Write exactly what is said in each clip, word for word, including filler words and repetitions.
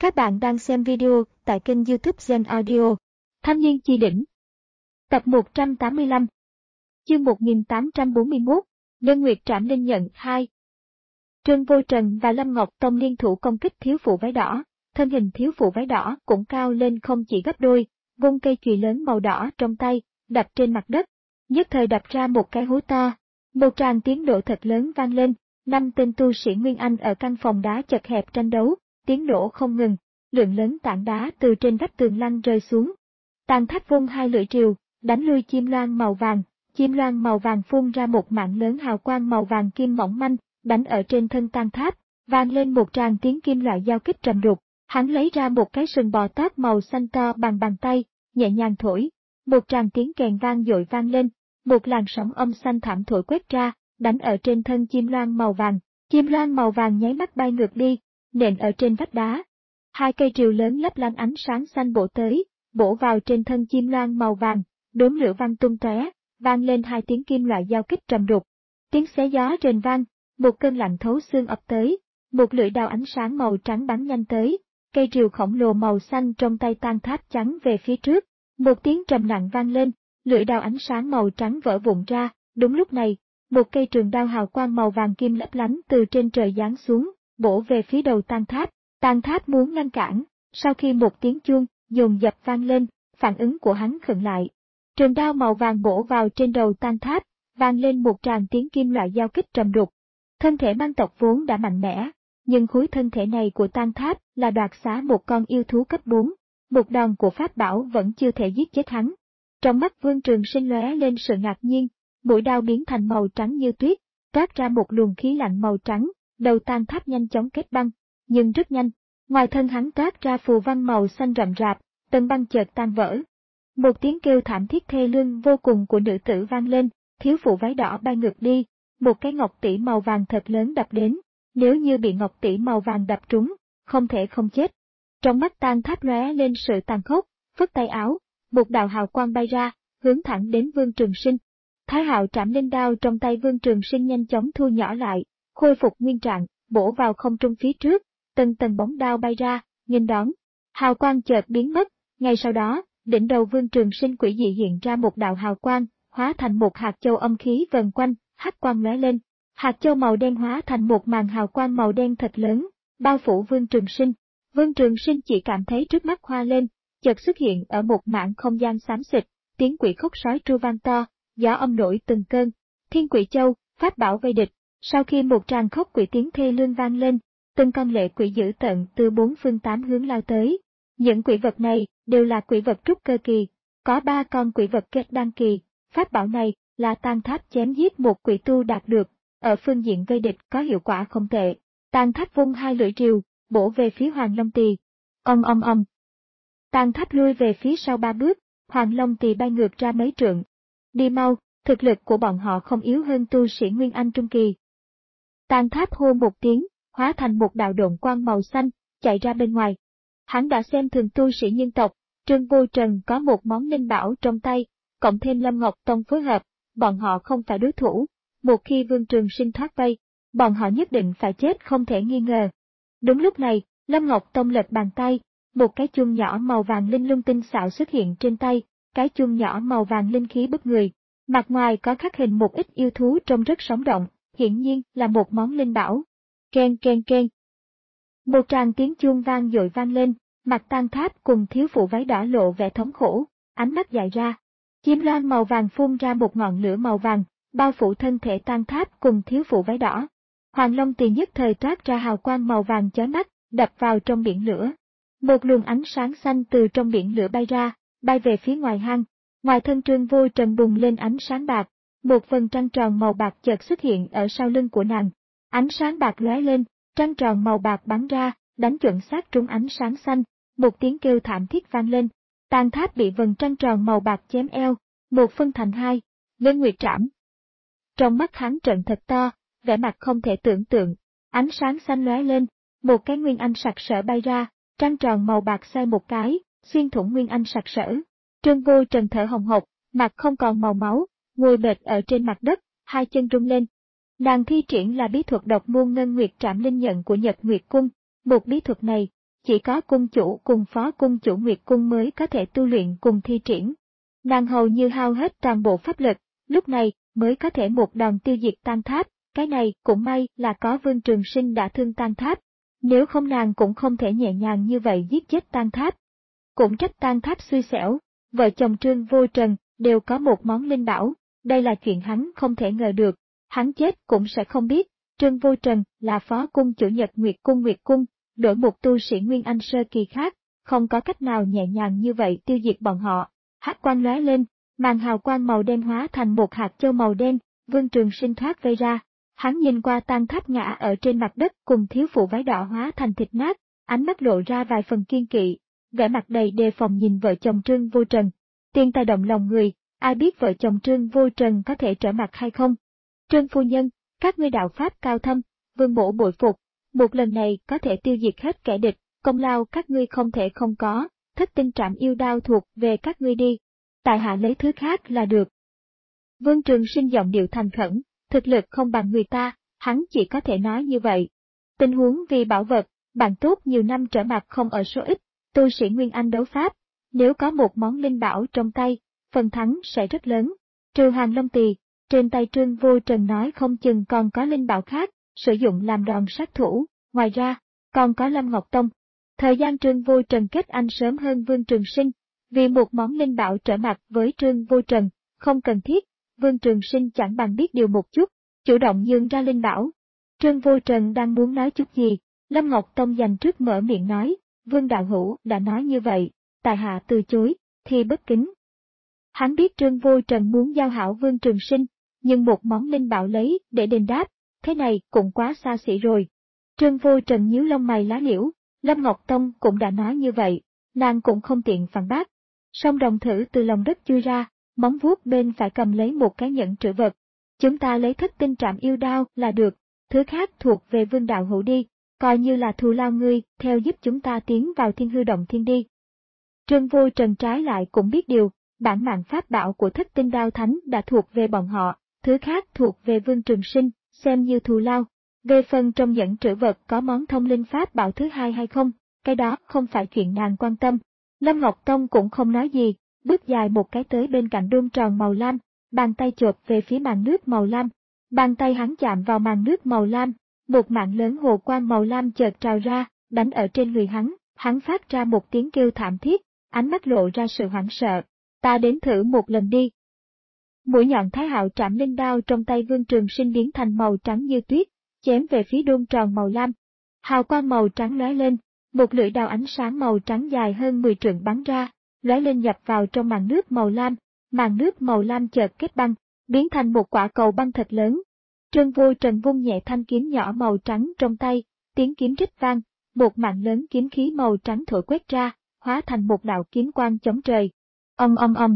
Các bạn đang xem video tại kênh YouTube Gen Audio. Thanh niên chi đỉnh. Tập một trăm tám mươi lăm. Chương một nghìn tám trăm bốn mươi mốt. Đơn Nguyệt Trảm Linh nhận hai. Trương Vô Trần và Lâm Ngọc Tông liên thủ công kích thiếu phụ váy đỏ. Thân hình thiếu phụ váy đỏ cũng cao lên không chỉ gấp đôi, vung cây chùy lớn màu đỏ trong tay, đập trên mặt đất. Nhất thời đập ra một cái hố to. Một tràng tiếng nổ thật lớn vang lên. Năm tên tu sĩ Nguyên Anh ở căn phòng đá chật hẹp tranh đấu. Tiếng nổ không ngừng, lượng lớn tảng đá từ trên vách tường lăn rơi xuống. Tàn Tháp vung hai lưỡi rìu, đánh lui chim loan màu vàng, chim loan màu vàng phun ra một mạng lớn hào quang màu vàng kim mỏng manh, đánh ở trên thân Tàn Tháp, vang lên một tràng tiếng kim loại giao kích trầm đục. Hắn lấy ra một cái sừng bò tót màu xanh to bằng bàn tay, nhẹ nhàng thổi, một tràng tiếng kèn vang dội vang lên, một làn sóng âm xanh thảm thổi quét ra, đánh ở trên thân chim loan màu vàng, chim loan màu vàng nháy mắt bay ngược đi, nện ở trên vách đá. Hai cây rìu lớn lấp lánh ánh sáng xanh bổ tới, bổ vào trên thân chim loan màu vàng, đốm lửa văng tung tóe, vang lên hai tiếng kim loại giao kích trầm đục. Tiếng xé gió rền vang, một cơn lạnh thấu xương ập tới, một lưỡi đao ánh sáng màu trắng bắn nhanh tới, cây rìu khổng lồ màu xanh trong tay Tàn Tháp chắn về phía trước, một tiếng trầm nặng vang lên, lưỡi đao ánh sáng màu trắng vỡ vụn ra. Đúng lúc này, một cây trường đao hào quang màu vàng kim lấp lánh từ trên trời giáng xuống, bổ về phía đầu Tàn Tháp. Tàn Tháp muốn ngăn cản, sau khi một tiếng chuông dồn dập vang lên, phản ứng của hắn khựng lại. Trường đao màu vàng bổ vào trên đầu Tàn Tháp, vang lên một tràng tiếng kim loại giao kích trầm đục. Thân thể mang tộc vốn đã mạnh mẽ, nhưng khối thân thể này của Tàn Tháp là đoạt xá một con yêu thú cấp bốn, một đòn của pháp bảo vẫn chưa thể giết chết hắn. Trong mắt Vương Trường Sinh lóe lên sự ngạc nhiên, mũi đao biến thành màu trắng như tuyết, toát ra một luồng khí lạnh màu trắng. Đầu Tàn Tháp nhanh chóng kết băng, nhưng rất nhanh, ngoài thân hắn toát ra phù văn màu xanh rậm rạp, tầng băng chợt tan vỡ. Một tiếng kêu thảm thiết thê lương vô cùng của nữ tử vang lên, thiếu phụ váy đỏ bay ngược đi, một cái ngọc tỷ màu vàng thật lớn đập đến, nếu như bị ngọc tỷ màu vàng đập trúng, không thể không chết. Trong mắt Tàn Tháp lóe lên sự tàn khốc, phất tay áo, một đạo hào quang bay ra, hướng thẳng đến Vương Trường Sinh. Thái Hạo Trảm Linh đao trong tay Vương Trường Sinh nhanh chóng thu nhỏ lại, khôi phục nguyên trạng, bổ vào không trung phía trước, từng tầng bóng đao bay ra, nghênh đón. Hào quang chợt biến mất, ngay sau đó, đỉnh đầu Vương Trường Sinh quỷ dị hiện ra một đạo hào quang, hóa thành một hạt châu âm khí vần quanh, hắc quang lóe lên. Hạt châu màu đen hóa thành một màn hào quang màu đen thật lớn, bao phủ Vương Trường Sinh. Vương Trường Sinh chỉ cảm thấy trước mắt hoa lên, chợt xuất hiện ở một mảng không gian xám xịt, tiếng quỷ khóc sói tru vang to, gió âm nổi từng cơn. Thiên Quỷ Châu, pháp bảo vây địch. Sau khi một tràng khóc quỷ tiếng thê lương vang lên, từng con lệ quỷ dữ tợn từ bốn phương tám hướng lao tới. Những quỷ vật này đều là quỷ vật trúc cơ kỳ, có ba con quỷ vật kết đan kỳ. Pháp bảo này là Tàn Tháp chém giết một quỷ tu đạt được, ở phương diện vây địch có hiệu quả không tệ. Tàn Tháp vung hai lưỡi rìu, bổ về phía Hoàng Long Tỳ. Ong ong ong. Tàn Tháp lui về phía sau ba bước, Hoàng Long Tỳ bay ngược ra mấy trượng. Đi mau, thực lực của bọn họ không yếu hơn tu sĩ Nguyên Anh trung kỳ. Tàn Tháp hô một tiếng, hóa thành một đạo độn quang màu xanh, chạy ra bên ngoài. Hắn đã xem thường tu sĩ nhân tộc, Trương Vô Trần có một món linh bảo trong tay, cộng thêm Lâm Ngọc Tông phối hợp, bọn họ không phải đối thủ. Một khi Vương Trường Sinh thoát vây, bọn họ nhất định phải chết không thể nghi ngờ. Đúng lúc này, Lâm Ngọc Tông lật bàn tay, một cái chuông nhỏ màu vàng linh lung tinh xảo xuất hiện trên tay, cái chuông nhỏ màu vàng linh khí bức người. Mặt ngoài có khắc hình một ít yêu thú trông rất sống động, hiển nhiên là một món linh bảo. Ken ken ken. Một tràng tiếng chuông vang dội vang lên, mặt Tàn Tháp cùng thiếu phụ váy đỏ lộ vẻ thống khổ, ánh mắt dại ra. Chim loan màu vàng phun ra một ngọn lửa màu vàng, bao phủ thân thể Tàn Tháp cùng thiếu phụ váy đỏ. Hoàng Long Tỳ nhất thời toát ra hào quang màu vàng chói mắt, đập vào trong biển lửa. Một luồng ánh sáng xanh từ trong biển lửa bay ra, bay về phía ngoài hang. Ngoài thân Trương Vô Trần bùng lên ánh sáng bạc, một phần trăng tròn màu bạc chợt xuất hiện ở sau lưng của nàng. Ánh sáng bạc lóe lên, trăng tròn màu bạc bắn ra, đánh chuẩn xác trúng ánh sáng xanh, một tiếng kêu thảm thiết vang lên. Tàn Tháp bị vầng trăng tròn màu bạc chém eo, một phân thành hai, Đơn Nguyệt Trảm. Trong mắt hắn trợn thật to, vẻ mặt không thể tưởng tượng, ánh sáng xanh lóe lên, một cái nguyên anh sặc sỡ bay ra, trăng tròn màu bạc xoay một cái, xuyên thủng nguyên anh sặc sỡ. Trương Vô Trần thở hồng hộc, mặt không còn màu máu, ngồi bệt ở trên mặt đất, hai chân rung lên. Nàng thi triển là bí thuật độc môn Ngân Nguyệt Trảm Linh nhận của Nhật Nguyệt Cung, một bí thuật này, chỉ có cung chủ cùng phó cung chủ Nguyệt Cung mới có thể tu luyện cùng thi triển. Nàng hầu như hao hết toàn bộ pháp lực, lúc này mới có thể một đòn tiêu diệt Tang Tháp, cái này cũng may là có Vương Trường Sinh đã thương Tang Tháp, nếu không nàng cũng không thể nhẹ nhàng như vậy giết chết Tang Tháp. Cũng trách Tang Tháp xui xẻo, vợ chồng Trương Vô Trần đều có một món linh bảo, đây là chuyện hắn không thể ngờ được, hắn chết cũng sẽ không biết, Trương Vô Trần là phó cung chủ Nhật Nguyệt Cung Nguyệt Cung, đổi một tu sĩ Nguyên Anh sơ kỳ khác, không có cách nào nhẹ nhàng như vậy tiêu diệt bọn họ. Hắc quang lóe lên, màn hào quang màu đen hóa thành một hạt châu màu đen, Vương Trường Sinh thoát vây ra. Hắn nhìn qua Tang Tháp ngã ở trên mặt đất cùng thiếu phụ váy đỏ hóa thành thịt nát, ánh mắt lộ ra vài phần kiên kỵ, vẻ mặt đầy đề phòng nhìn vợ chồng Trương Vô Trần. Tiên tài động lòng người, ai biết vợ chồng Trương Vô Trần có thể trở mặt hay không? Trương phu nhân, các ngươi đạo pháp cao thâm, Vương mỗ bội phục, một lần này có thể tiêu diệt hết kẻ địch, công lao các ngươi không thể không có, Thất Tinh Trảm Yêu Đao thuộc về các ngươi đi, tại hạ lấy thứ khác là được. Vương Trường Sinh giọng điệu thành khẩn, thực lực không bằng người ta, hắn chỉ có thể nói như vậy. Tình huống vì bảo vật, bạn tốt nhiều năm trở mặt không ở số ít, tu sĩ Nguyên Anh đấu pháp, nếu có một món linh bảo trong tay, phần thắng sẽ rất lớn. Trừ Hàng Long Tỳ, trên tay Trương Vô Trần nói không chừng còn có linh bảo khác, sử dụng làm đòn sát thủ, ngoài ra, còn có Lâm Ngọc Tông. Thời gian Trương Vô Trần kết anh sớm hơn Vương Trường Sinh, vì một món linh bảo trở mặt với Trương Vô Trần, không cần thiết, Vương Trường Sinh chẳng bằng biết điều một chút, chủ động nhường ra linh bảo. Trương Vô Trần đang muốn nói chút gì, Lâm Ngọc Tông dành trước mở miệng nói, Vương đạo hữu đã nói như vậy, tại hạ từ chối, thì bất kính. Hắn biết Trương Vô Trần muốn giao hảo Vương Trường Sinh, nhưng một món linh bảo lấy để đền đáp, thế này cũng quá xa xỉ rồi. Trương Vô Trần nhíu lông mày lá liễu, Lâm Ngọc Tông cũng đã nói như vậy, nàng cũng không tiện phản bác. Song đồng thử từ lòng đất chui ra, móng vuốt bên phải cầm lấy một cái nhẫn trữ vật. Chúng ta lấy Thất Tinh Trảm Yêu Đao là được, thứ khác thuộc về Vương đạo hữu đi, coi như là thù lao ngươi, theo giúp chúng ta tiến vào Thiên Hư Động Thiên đi. Trương Vô Trần trái lại cũng biết điều, bản mạng pháp bảo của Thất Tinh Đao Thánh đã thuộc về bọn họ, thứ khác thuộc về Vương Trường Sinh, xem như thù lao. Về phần trong nhẫn trữ vật có món thông linh pháp bảo thứ hai hay không, cái đó không phải chuyện nàng quan tâm. Lâm Ngọc Tông cũng không nói gì, bước dài một cái tới bên cạnh đôn tròn màu lam, bàn tay chộp về phía màn nước màu lam. Bàn tay hắn chạm vào màn nước màu lam, một mạng lớn hồ quang màu lam chợt trào ra, đánh ở trên người hắn, hắn phát ra một tiếng kêu thảm thiết, ánh mắt lộ ra sự hoảng sợ. Ta đến thử một lần đi. Mũi nhọn Thái Hạo Trảm Linh đao trong tay Vương Trường Sinh biến thành màu trắng như tuyết, chém về phía đôn tròn màu lam. Hào quang màu trắng lóe lên, một lưỡi đao ánh sáng màu trắng dài hơn mười trượng bắn ra, lóe lên nhập vào trong màn nước màu lam, màn nước màu lam chợt kết băng, biến thành một quả cầu băng thật lớn. Trương Vô Trần vung nhẹ thanh kiếm nhỏ màu trắng trong tay, tiếng kiếm rít vang, một mạng lớn kiếm khí màu trắng thổi quét ra, hóa thành một đạo kiếm quang chống trời. Ầm ầm ầm.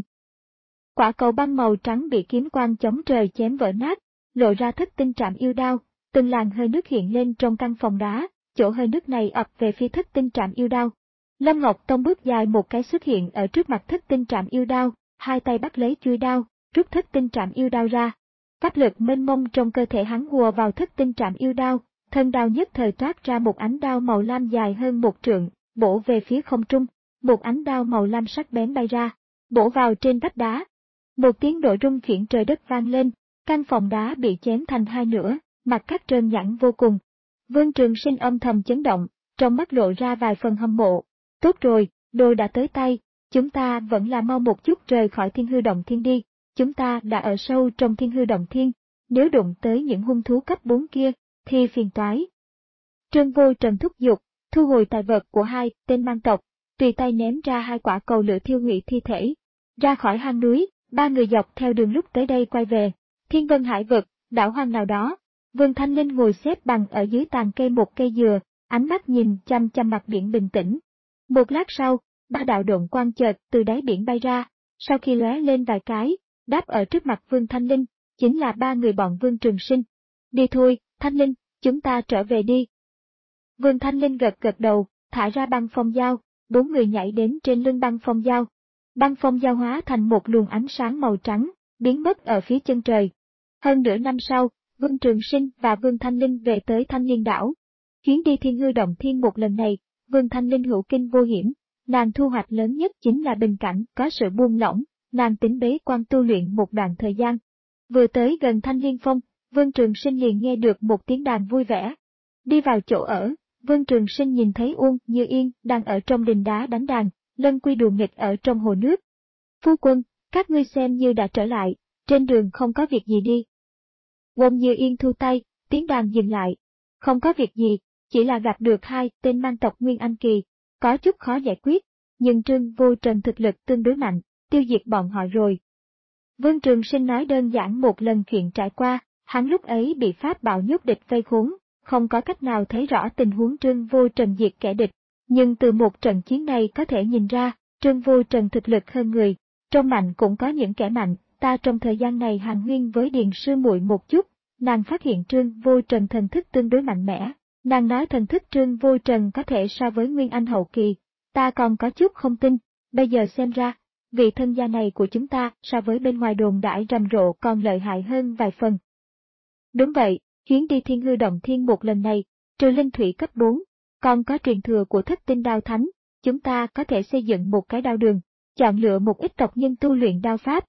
Quả cầu băng màu trắng bị kiếm quang chống trời chém vỡ nát, lộ ra Thất Tinh Trảm Yêu Đao, từng làn hơi nước hiện lên trong căn phòng đá, chỗ hơi nước này ập về phía Thất Tinh Trảm Yêu Đao. Lâm Ngọc Tông bước dài một cái xuất hiện ở trước mặt Thất Tinh Trảm Yêu Đao, hai tay bắt lấy chuôi đao, rút Thất Tinh Trảm Yêu Đao ra. Pháp lực mênh mông trong cơ thể hắn hùa vào Thất Tinh Trảm Yêu Đao, thân đao nhất thời toát ra một ánh đao màu lam dài hơn một trượng, bổ về phía không trung, một ánh đao màu lam sắc bén bay ra, bổ vào trên vách đá. Một tiếng nổ rung chuyển trời đất vang lên, căn phòng đá bị chém thành hai nửa, mặt cắt trơn nhẵn vô cùng. Vương Trường Sinh âm thầm chấn động, trong mắt lộ ra vài phần hâm mộ. Tốt rồi, đồ đã tới tay, chúng ta vẫn là mau một chút rời khỏi Thiên Hư Động Thiên đi, chúng ta đã ở sâu trong Thiên Hư Động Thiên, nếu đụng tới những hung thú cấp bốn kia, thì phiền toái. Trương Vô Trần thúc giục, thu hồi tài vật của hai tên mang tộc, tùy tay ném ra hai quả cầu lửa thiêu hủy thi thể. Ra khỏi hang núi, ba người dọc theo đường lúc tới đây quay về. Thiên Vân Hải Vực, đảo hoang nào đó, Vương Thanh Linh ngồi xếp bằng ở dưới tàn cây một cây dừa, ánh mắt nhìn chăm chăm mặt biển bình tĩnh. Một lát sau, ba đạo độn quang chợt từ đáy biển bay ra, sau khi lóe lên vài cái, đáp ở trước mặt Vương Thanh Linh, chính là ba người bọn Vương Trường Sinh. Đi thôi, Thanh Linh, chúng ta trở về đi. Vương Thanh Linh gật gật đầu, thả ra băng phong dao, bốn người nhảy đến trên lưng băng phong dao. Băng phong dao hóa thành một luồng ánh sáng màu trắng, biến mất ở phía chân trời. Hơn nửa năm sau, Vương Trường Sinh và Vương Thanh Linh về tới Thanh Liên Đảo. Chuyến đi Thiên Hư Động Thiên một lần này, Vương Thanh Linh hữu kinh vô hiểm, nàng thu hoạch lớn nhất chính là bình cảnh có sự buông lỏng, nàng tính bế quan tu luyện một đoạn thời gian. Vừa tới gần Thanh Liên Phong, Vương Trường Sinh liền nghe được một tiếng đàn vui vẻ. Đi vào chỗ ở, Vương Trường Sinh nhìn thấy Uông Như Yên đang ở trong đình đá đánh đàn, Lân Quy đùa nghịch ở trong hồ nước. Phu quân, các ngươi xem như đã trở lại, trên đường không có việc gì đi. Uông Như Yên thu tay, tiếng đàn dừng lại. Không có việc gì, chỉ là gặp được hai tên mang tộc Nguyên Anh Kỳ, có chút khó giải quyết, nhưng Trương Vô Trần thực lực tương đối mạnh, tiêu diệt bọn họ rồi. Vương Trường Sinh nói đơn giản một lần chuyện trải qua, hắn lúc ấy bị pháp bảo nhốt địch vây khốn, không có cách nào thấy rõ tình huống Trương Vô Trần diệt kẻ địch, nhưng từ một trận chiến này có thể nhìn ra, Trương Vô Trần thực lực hơn người, trong mạnh cũng có những kẻ mạnh, ta trong thời gian này hàn huyên với Điền sư muội một chút, nàng phát hiện Trương Vô Trần thần thức tương đối mạnh mẽ, nàng nói thần thức Trương Vô Trần có thể so với Nguyên Anh hậu kỳ, ta còn có chút không tin, bây giờ xem ra, vị thân gia này của chúng ta so với bên ngoài đồn đãi rầm rộ còn lợi hại hơn vài phần. Đúng vậy, chuyến đi Thiên Hư Động Thiên một lần này, trừ linh thủy cấp bốn, còn có truyền thừa của Thất Tinh Đao Thánh, chúng ta có thể xây dựng một cái đao đường, chọn lựa một ít tộc nhân tu luyện đao pháp.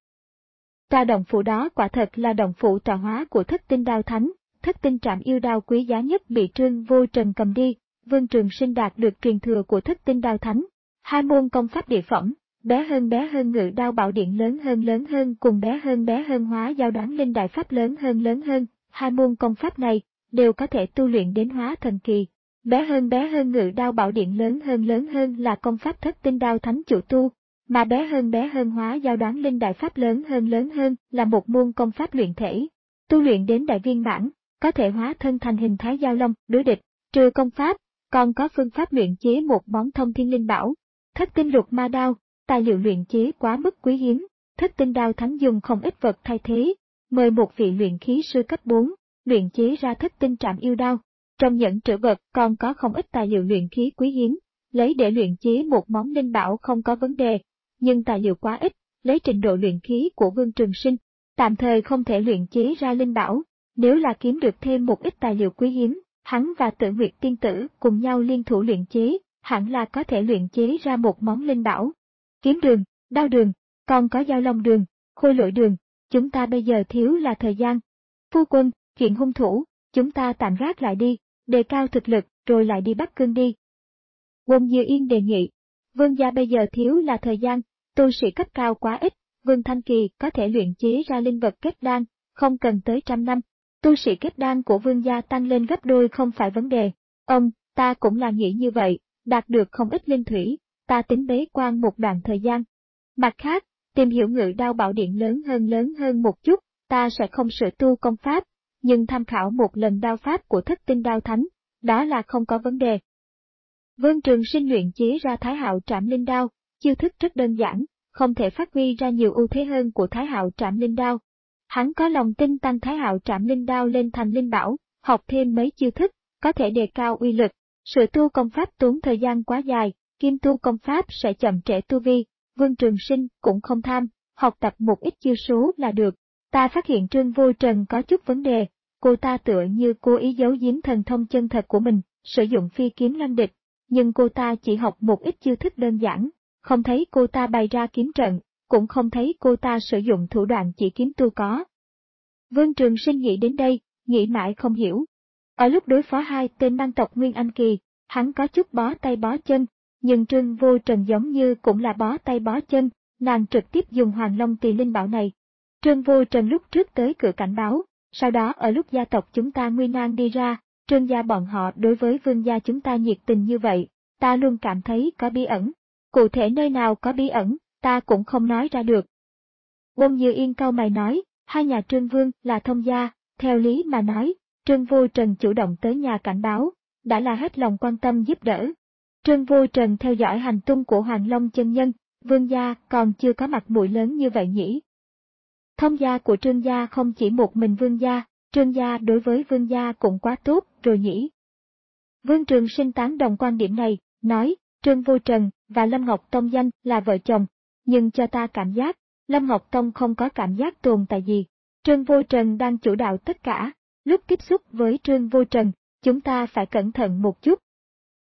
Tòa động phủ đó quả thật là động phủ trà hóa của Thất Tinh Đao Thánh, Thất Tinh Trảm Yêu Đao quý giá nhất bị Trương Vô Trần cầm đi, Vương Trường Sinh đạt được truyền thừa của Thất Tinh Đao Thánh, hai môn công pháp địa phẩm, bé hơn bé hơn ngự đao bảo điện lớn hơn lớn hơn cùng bé hơn bé hơn hóa giao đoán linh đại pháp lớn hơn lớn hơn, hai môn công pháp này đều có thể tu luyện đến hóa thần kỳ. Bé hơn bé hơn ngự đao bảo điện lớn hơn lớn hơn là công pháp Thất Tinh Đao Thánh chủ tu, mà bé hơn bé hơn hóa giao đoán linh đại pháp lớn hơn lớn hơn là một môn công pháp luyện thể. Tu luyện đến đại viên mãn, có thể hóa thân thành hình thái giao long, đối địch, trừ công pháp, còn có phương pháp luyện chế một món thông thiên linh bảo, Thất Tinh Lục Ma Đao, tài liệu luyện chế quá mức quý hiếm, Thất Tinh Đao Thánh dùng không ít vật thay thế, mời một vị luyện khí sư cấp bốn, luyện chế ra Thất Tinh Trảm Yêu Đao. Trong nhẫn trữ vật còn có không ít tài liệu luyện khí quý hiếm, lấy để luyện chế một món linh bảo không có vấn đề, nhưng tài liệu quá ít, lấy trình độ luyện khí của Vương Trường Sinh, tạm thời không thể luyện chế ra linh bảo, nếu là kiếm được thêm một ít tài liệu quý hiếm, hắn và Tử Nguyệt tiên tử cùng nhau liên thủ luyện chế, hẳn là có thể luyện chế ra một món linh bảo. Kiếm đường, đao đường, còn có giao long đường, khôi lỗi đường, chúng ta bây giờ thiếu là thời gian. Phu quân, chuyện hung thủ, chúng ta tạm gác lại đi, đề cao thực lực rồi lại đi Bắc Cương đi. Uông Như Yên đề nghị, Vương gia bây giờ thiếu là thời gian, tu sĩ cấp cao quá ít, Vương Thanh Kỳ có thể luyện chế ra linh vật kết đan, không cần tới trăm năm, tu sĩ kết đan của Vương gia tăng lên gấp đôi không phải vấn đề. Ông, ta cũng là nghĩ như vậy, đạt được không ít linh thủy, ta tính bế quan một đoạn thời gian. Mặt khác, tìm hiểu ngự đao bảo điện lớn hơn lớn hơn một chút, ta sẽ không sửa tu công pháp, nhưng tham khảo một lần đao pháp của Thất Tinh Đao Thánh, đó là không có vấn đề. Vương Trường Sinh luyện chế ra Thái Hạo Trảm Linh Đao, chiêu thức rất đơn giản, không thể phát huy ra nhiều ưu thế hơn của Thái Hạo Trảm Linh Đao. Hắn có lòng tin tăng Thái Hạo Trảm Linh Đao lên thành linh bảo, học thêm mấy chiêu thức, có thể đề cao uy lực. Sửa tu công pháp tốn thời gian quá dài, kim tu công pháp sẽ chậm trễ tu vi, Vương Trường Sinh cũng không tham, học tập một ít chiêu số là được. Ta phát hiện Trương Vô Trần có chút vấn đề, cô ta tựa như cố ý giấu giếm thần thông chân thật của mình, sử dụng phi kiếm ngăn địch, nhưng cô ta chỉ học một ít chiêu thức đơn giản, không thấy cô ta bày ra kiếm trận, cũng không thấy cô ta sử dụng thủ đoạn chỉ kiếm tu có. Vương Trường Sinh nghĩ đến đây, nghĩ mãi không hiểu. Ở lúc đối phó hai tên mang tộc Nguyên Anh Kỳ, hắn có chút bó tay bó chân, nhưng Trương Vô Trần giống như cũng là bó tay bó chân, nàng trực tiếp dùng Hoàng Long Tỳ Linh Bảo này. Trương Vô Trần lúc trước tới cửa cảnh báo, sau đó ở lúc gia tộc chúng ta nguy nan đi ra, Trương gia bọn họ đối với Vương gia chúng ta nhiệt tình như vậy, ta luôn cảm thấy có bí ẩn. Cụ thể nơi nào có bí ẩn, ta cũng không nói ra được. Uông Như Yên cau mày nói, hai nhà Trương Vương là thông gia, theo lý mà nói, Trương Vô Trần chủ động tới nhà cảnh báo, đã là hết lòng quan tâm giúp đỡ. Trương Vô Trần theo dõi hành tung của Hoàng Long chân nhân, Vương gia còn chưa có mặt mũi lớn như vậy nhỉ. Thông gia của Trương gia không chỉ một mình Vương gia, Trương gia đối với Vương gia cũng quá tốt rồi nhỉ. Vương Trường Sinh tán đồng quan điểm này, nói, Trương Vô Trần và Lâm Ngọc Tông danh là vợ chồng, nhưng cho ta cảm giác, Lâm Ngọc Tông không có cảm giác tồn tại gì. Trương Vô Trần đang chủ đạo tất cả, lúc tiếp xúc với Trương Vô Trần, chúng ta phải cẩn thận một chút.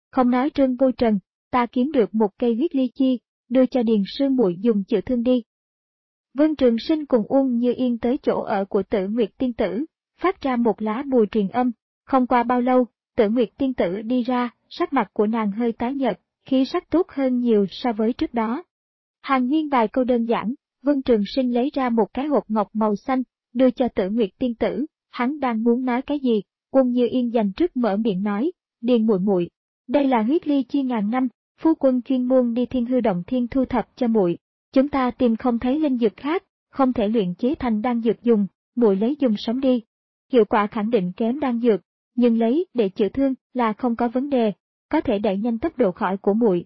Không nói Trương Vô Trần, ta kiếm được một cây huyết ly chi, đưa cho Điền Sư muội dùng chữa thương đi. Vương Trường Sinh cùng Uông Như Yên tới chỗ ở của Tử Nguyệt tiên tử, phát ra một lá bùa truyền âm. Không qua bao lâu, Tử Nguyệt tiên tử đi ra, sắc mặt của nàng hơi tái nhợt, khí sắc tốt hơn nhiều so với trước đó. Hàn huyên vài câu đơn giản, Vương Trường Sinh lấy ra một cái hộp ngọc màu xanh, đưa cho Tử Nguyệt tiên tử. Hắn đang muốn nói cái gì, Uông Như Yên dành trước mở miệng nói, Điền muội muội, đây là huyết ly chi ngàn năm, phu quân chuyên môn đi Thiên Hư Động Thiên thu thập cho muội. Chúng ta tìm không thấy linh dược khác, không thể luyện chế thành đan dược dùng, muội lấy dùng sống đi. Hiệu quả khẳng định kém đan dược, nhưng lấy để chữa thương là không có vấn đề, có thể đẩy nhanh tốc độ khỏi của muội.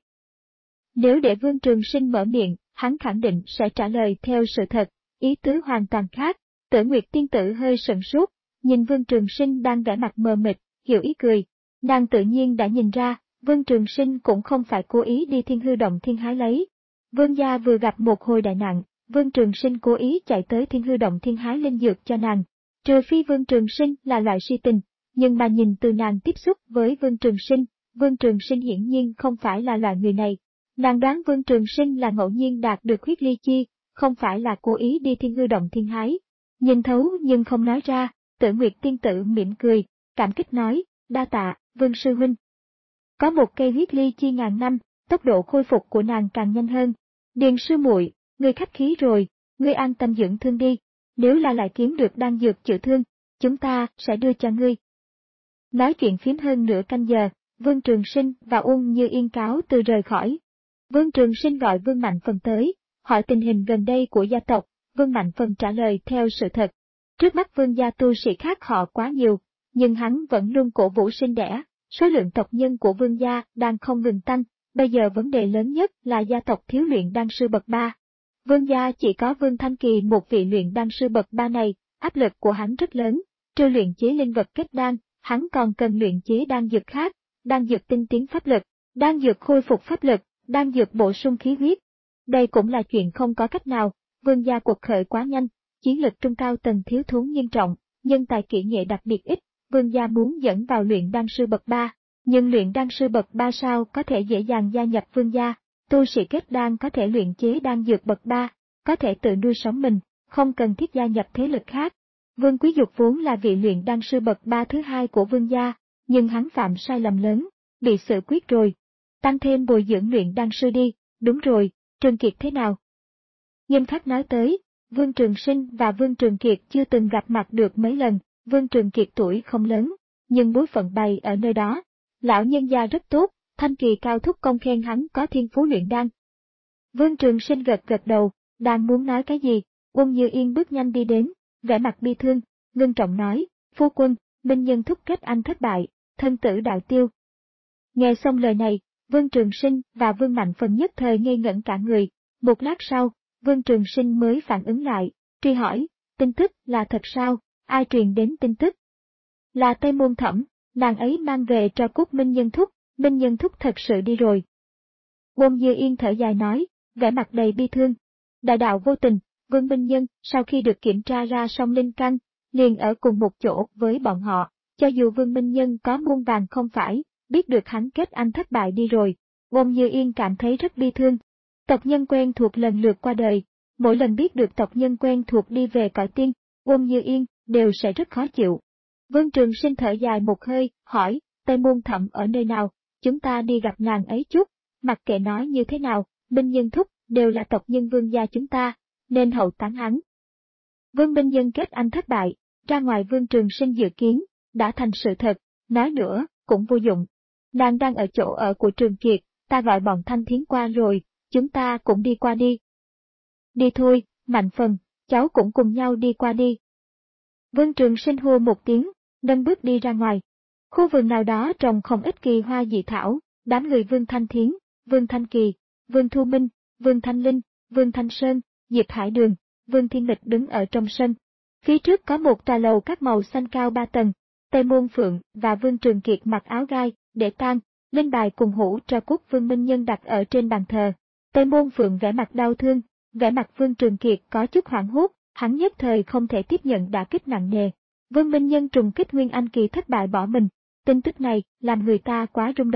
Nếu để Vương Trường Sinh mở miệng, hắn khẳng định sẽ trả lời theo sự thật, ý tứ hoàn toàn khác. Tử Nguyệt tiên tử hơi sững sốt, nhìn Vương Trường Sinh đang vẻ mặt mờ mịt, hiểu ý cười. Nàng tự nhiên đã nhìn ra, Vương Trường Sinh cũng không phải cố ý đi Thiên Hư Động Thiên hái lấy. Vương gia vừa gặp một hồi đại nạn, Vương Trường Sinh cố ý chạy tới Thiên Hư Động Thiên hái linh dược cho nàng. Trừ phi Vương Trường Sinh là loại si tình, nhưng mà nhìn từ nàng tiếp xúc với Vương Trường Sinh, Vương Trường Sinh hiển nhiên không phải là loại người này. Nàng đoán Vương Trường Sinh là ngẫu nhiên đạt được huyết ly chi, không phải là cố ý đi Thiên Hư Động Thiên hái. Nhìn thấu nhưng không nói ra, Tử Nguyệt tiên tử mỉm cười, cảm kích nói, đa tạ, Vương sư huynh. Có một cây huyết ly chi ngàn năm, tốc độ khôi phục của nàng càng nhanh hơn. Điền sư muội, ngươi khách khí rồi, ngươi an tâm dưỡng thương đi, nếu là lại kiếm được đan dược chữa thương, chúng ta sẽ đưa cho ngươi. Nói chuyện phím hơn nửa canh giờ, Vương Trường Sinh và Uông Như Yên cáo từ rời khỏi. Vương Trường Sinh gọi Vương Mạnh Phần tới, hỏi tình hình gần đây của gia tộc. Vương Mạnh Phần trả lời theo sự thật. Trước mắt vương gia tu sĩ khác họ quá nhiều, nhưng hắn vẫn luôn cổ vũ sinh đẻ, số lượng tộc nhân của vương gia đang không ngừng tăng, bây giờ vấn đề lớn nhất là gia tộc thiếu luyện đan sư bậc ba. Vương gia chỉ có Vương Thanh Kỳ một vị luyện đan sư bậc ba này, áp lực của hắn rất lớn, trừ luyện chế linh vật kết đan, hắn còn cần luyện chế đan dược khác, đan dược tinh tiến pháp lực, đan dược khôi phục pháp lực, đan dược bổ sung khí huyết. Đây cũng là chuyện không có cách nào. Vương gia cuộc khởi quá nhanh, chiến lực trung cao tầng thiếu thốn nghiêm trọng, nhân tài kỹ nghệ đặc biệt ít, vương gia muốn dẫn vào luyện đan sư bậc ba, nhưng luyện đan sư bậc ba sao có thể dễ dàng gia nhập vương gia, tu sĩ kết đan có thể luyện chế đan dược bậc ba, có thể tự nuôi sống mình, không cần thiết gia nhập thế lực khác. Vương Quý Dục vốn là vị luyện đan sư bậc ba thứ hai của vương gia, nhưng hắn phạm sai lầm lớn, bị xử quyết rồi. Tăng thêm bồi dưỡng luyện đan sư đi, đúng rồi, Trường Kiệt thế nào? Nghiêm khắc nói tới, Vương Trường Sinh và Vương Trường Kiệt chưa từng gặp mặt được mấy lần, Vương Trường Kiệt tuổi không lớn, nhưng bối phận bày ở nơi đó. Lão nhân gia rất tốt, Thanh Kỳ cao thúc công khen hắn có thiên phú luyện đan. Vương Trường Sinh gật gật đầu, đang muốn nói cái gì, Uông Như Yên bước nhanh đi đến, vẻ mặt bi thương, ngưng trọng nói, phu quân, Minh Nhân thúc kết anh thất bại, thân tử đạo tiêu. Nghe xong lời này, Vương Trường Sinh và Vương Mạnh Phần nhất thời ngây ngẩn cả người, một lát sau, Vương Trường Sinh mới phản ứng lại, truy hỏi, tin tức là thật sao, ai truyền đến tin tức? Là Tây Môn Thẩm, nàng ấy mang về cho cốt Minh Nhân thúc, Minh Nhân thúc thật sự đi rồi. Uông Như Yên thở dài nói, vẻ mặt đầy bi thương. Đại đạo vô tình, Vương Minh Nhân sau khi được kiểm tra ra song linh căn, liền ở cùng một chỗ với bọn họ, cho dù Vương Minh Nhân có muôn vàng không phải, biết được hắn kết anh thất bại đi rồi. Uông Như Yên cảm thấy rất bi thương. Tộc nhân quen thuộc lần lượt qua đời, mỗi lần biết được tộc nhân quen thuộc đi về cõi tiên, Uông Như Yên đều sẽ rất khó chịu. Vương Trường Sinh thở dài một hơi, hỏi, Tây Môn Thẩm ở nơi nào, chúng ta đi gặp nàng ấy chút, mặc kệ nói như thế nào, Minh Nhân thúc đều là tộc nhân vương gia chúng ta, nên hậu táng hắn. Vương Minh Nhân kết anh thất bại, ra ngoài Vương Trường Sinh dự kiến, đã thành sự thật, nói nữa, cũng vô dụng. Nàng đang ở chỗ ở của Trường Kiệt, ta gọi bọn Thanh Thiến qua rồi, chúng ta cũng đi qua đi. Đi thôi, Mạnh Phần, cháu cũng cùng nhau đi qua đi. Vương Trường Sinh hô một tiếng, nâng bước đi ra ngoài. Khu vườn nào đó trồng không ít kỳ hoa dị thảo, đám người Vương Thanh Thiến, Vương Thanh Kỳ, Vương Thu Minh, Vương Thanh Linh, Vương Thanh Sơn, Diệp Hải Đường, Vương Thiên Lịch đứng ở trong sân. Phía trước có một trà lầu các màu xanh cao ba tầng, Tây Môn Phượng và Vương Trường Kiệt mặc áo gai, để tang, linh bài cùng hũ tro cốt Vương Minh Nhân đặt ở trên bàn thờ. Tây Môn Phượng vẻ mặt đau thương, vẻ mặt Vương Trường Kiệt có chút hoảng hốt, hắn nhất thời không thể tiếp nhận đả kích nặng nề. Vương Minh Nhân trùng kích Nguyên Anh kỳ thất bại bỏ mình, tin tức này làm người ta quá rung động,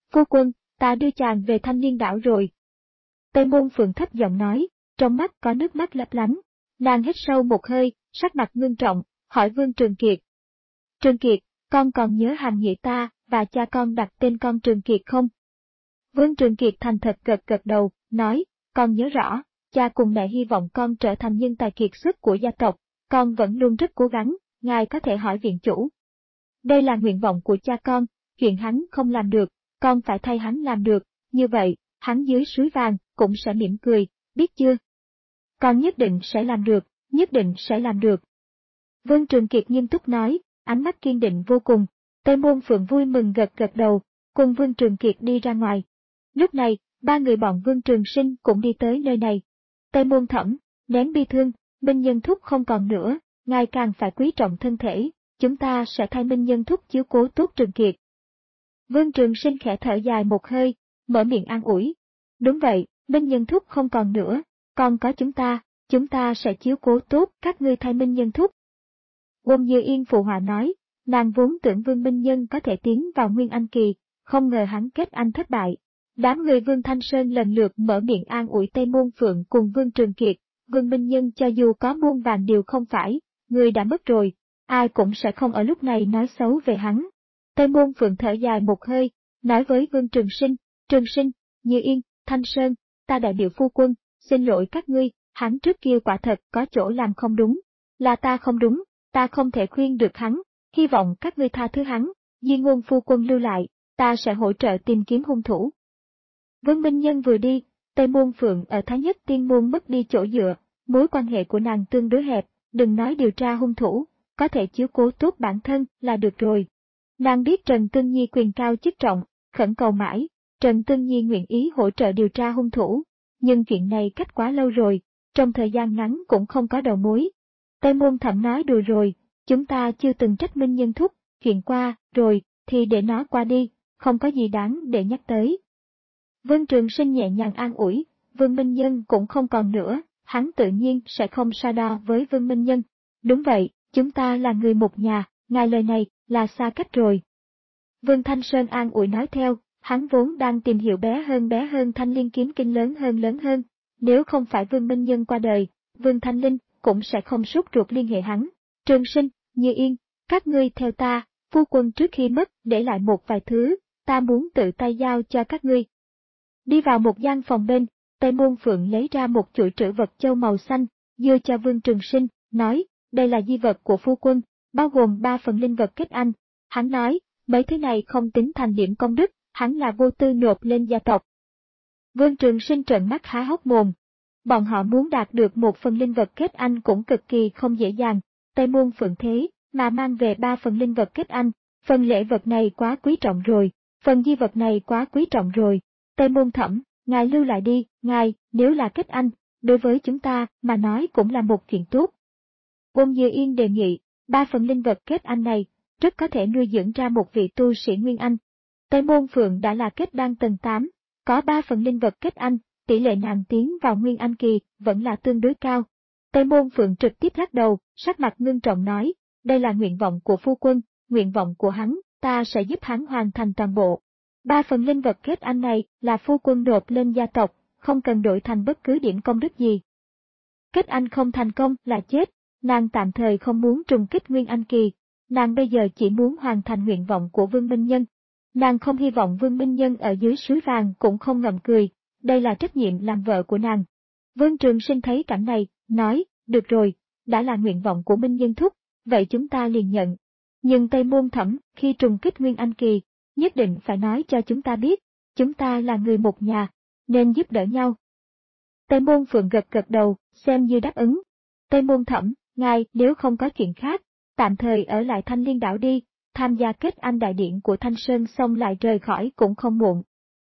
Phu quân, ta đưa chàng về Thanh Liên đảo rồi. Tây Môn Phượng thấp giọng nói, trong mắt có nước mắt lấp lánh. Nàng hít sâu một hơi, sắc mặt ngưng trọng, hỏi Vương Trường Kiệt. Trường Kiệt, con còn nhớ hàng nghĩa ta và cha con đặt tên con Trường Kiệt không? Vương Trường Kiệt thành thật gật gật đầu, nói, con nhớ rõ, cha cùng mẹ hy vọng con trở thành nhân tài kiệt xuất của gia tộc, con vẫn luôn rất cố gắng, ngài có thể hỏi viện chủ. Đây là nguyện vọng của cha con, chuyện hắn không làm được, con phải thay hắn làm được, như vậy, hắn dưới suối vàng cũng sẽ mỉm cười, biết chưa? Con nhất định sẽ làm được, nhất định sẽ làm được. Vương Trường Kiệt nghiêm túc nói, ánh mắt kiên định vô cùng. Tây Môn Phượng vui mừng gật gật đầu, cùng Vương Trường Kiệt đi ra ngoài. Lúc này, ba người bọn Vương Trường Sinh cũng đi tới nơi này. Tây Môn Thẩm, nén bi thương, Minh Nhân Thúc không còn nữa, ngài càng phải quý trọng thân thể, chúng ta sẽ thay Minh Nhân Thúc chiếu cố tốt Trường Kiệt. Vương Trường Sinh khẽ thở dài một hơi, mở miệng an ủi. Đúng vậy, Minh Nhân Thúc không còn nữa, còn có chúng ta, chúng ta sẽ chiếu cố tốt các ngươi thay Minh Nhân Thúc. Quân Như Yên phụ họa nói, nàng vốn tưởng Vương Minh Nhân có thể tiến vào Nguyên Anh Kỳ, không ngờ hắn kết anh thất bại. Đám người Vương Thanh Sơn lần lượt mở miệng an ủi Tây Môn Phượng cùng Vương Trường Kiệt, Vương Minh Nhân cho dù có muôn vàng điều không phải, người đã mất rồi, ai cũng sẽ không ở lúc này nói xấu về hắn. Tây Môn Phượng thở dài một hơi, nói với Vương Trường Sinh, Trường Sinh, Như Yên, Thanh Sơn, ta đại biểu phu quân, xin lỗi các ngươi, hắn trước kia quả thật có chỗ làm không đúng, là ta không đúng, ta không thể khuyên được hắn, hy vọng các ngươi tha thứ hắn, di ngôn phu quân lưu lại, ta sẽ hỗ trợ tìm kiếm hung thủ. Vương Minh Nhân vừa đi, Tây Môn Phượng ở Thái Nhất Tiên Môn mất đi chỗ dựa, mối quan hệ của nàng tương đối hẹp, đừng nói điều tra hung thủ, có thể chiếu cố tốt bản thân là được rồi. Nàng biết Trần Tương Nhi quyền cao chức trọng, khẩn cầu mãi, Trần Tương Nhi nguyện ý hỗ trợ điều tra hung thủ, nhưng chuyện này cách quá lâu rồi, trong thời gian ngắn cũng không có đầu mối. Tây Môn Thẩm nói đùa rồi, chúng ta chưa từng trách Minh Nhân Thúc, chuyện qua, rồi, thì để nó qua đi, không có gì đáng để nhắc tới. Vương Trường Sinh nhẹ nhàng an ủi, Vương Minh Nhân cũng không còn nữa, hắn tự nhiên sẽ không so đo với Vương Minh Nhân. Đúng vậy, chúng ta là người một nhà, ngài lời này là xa cách rồi. Vương Thanh Sơn an ủi nói theo, hắn vốn đang tìm hiểu bé hơn bé hơn Thanh Liên kiếm kinh lớn hơn lớn hơn, nếu không phải Vương Minh Nhân qua đời, Vương Thanh Linh cũng sẽ không sốt ruột liên hệ hắn. Trường Sinh, Như Yên, các ngươi theo ta, phu quân trước khi mất để lại một vài thứ, ta muốn tự tay giao cho các ngươi. Đi vào một gian phòng bên, Tây Môn Phượng lấy ra một chuỗi trữ vật châu màu xanh, đưa cho Vương Trường Sinh, nói, đây là di vật của phu quân, bao gồm ba phần linh vật kết anh. Hắn nói, mấy thứ này không tính thành điểm công đức, hắn là vô tư nộp lên gia tộc. Vương Trường Sinh trợn mắt há hốc mồm. Bọn họ muốn đạt được một phần linh vật kết anh cũng cực kỳ không dễ dàng, Tây Môn Phượng thế, mà mang về ba phần linh vật kết anh, phần lễ vật này quá quý trọng rồi, phần di vật này quá quý trọng rồi. Tây Môn Thẩm, ngài lưu lại đi, ngài, nếu là kết anh, đối với chúng ta mà nói cũng là một chuyện tốt. Quân Như Yên đề nghị, ba phần linh vật kết anh này, rất có thể nuôi dưỡng ra một vị tu sĩ Nguyên Anh. Tây Môn Phượng đã là kết đan tầng tám, có ba phần linh vật kết anh, tỷ lệ nàng tiến vào Nguyên Anh kỳ vẫn là tương đối cao. Tây Môn Phượng trực tiếp lắc đầu, sắc mặt ngưng trọng nói, đây là nguyện vọng của phu quân, nguyện vọng của hắn, ta sẽ giúp hắn hoàn thành toàn bộ. Ba phần linh vật kết anh này là phu quân nộp lên gia tộc, không cần đổi thành bất cứ điểm công đức gì. Kết anh không thành công là chết, nàng tạm thời không muốn trùng kích Nguyên Anh kỳ, nàng bây giờ chỉ muốn hoàn thành nguyện vọng của Vương Minh Nhân. Nàng không hy vọng Vương Minh Nhân ở dưới suối vàng cũng không ngậm cười, đây là trách nhiệm làm vợ của nàng. Vương Trường Sinh thấy cảnh này, nói, được rồi, đã là nguyện vọng của Minh Nhân Thúc, vậy chúng ta liền nhận. Nhưng Tây Môn Thẩm, khi trùng kích Nguyên Anh kỳ, nhất định phải nói cho chúng ta biết, chúng ta là người một nhà, nên giúp đỡ nhau. Tây Môn Phượng gật gật đầu, xem như đáp ứng. Tây Môn Thẩm, ngài nếu không có chuyện khác, tạm thời ở lại Thanh Liên đảo đi, tham gia kết anh đại điện của Thanh Sơn xong lại rời khỏi cũng không muộn.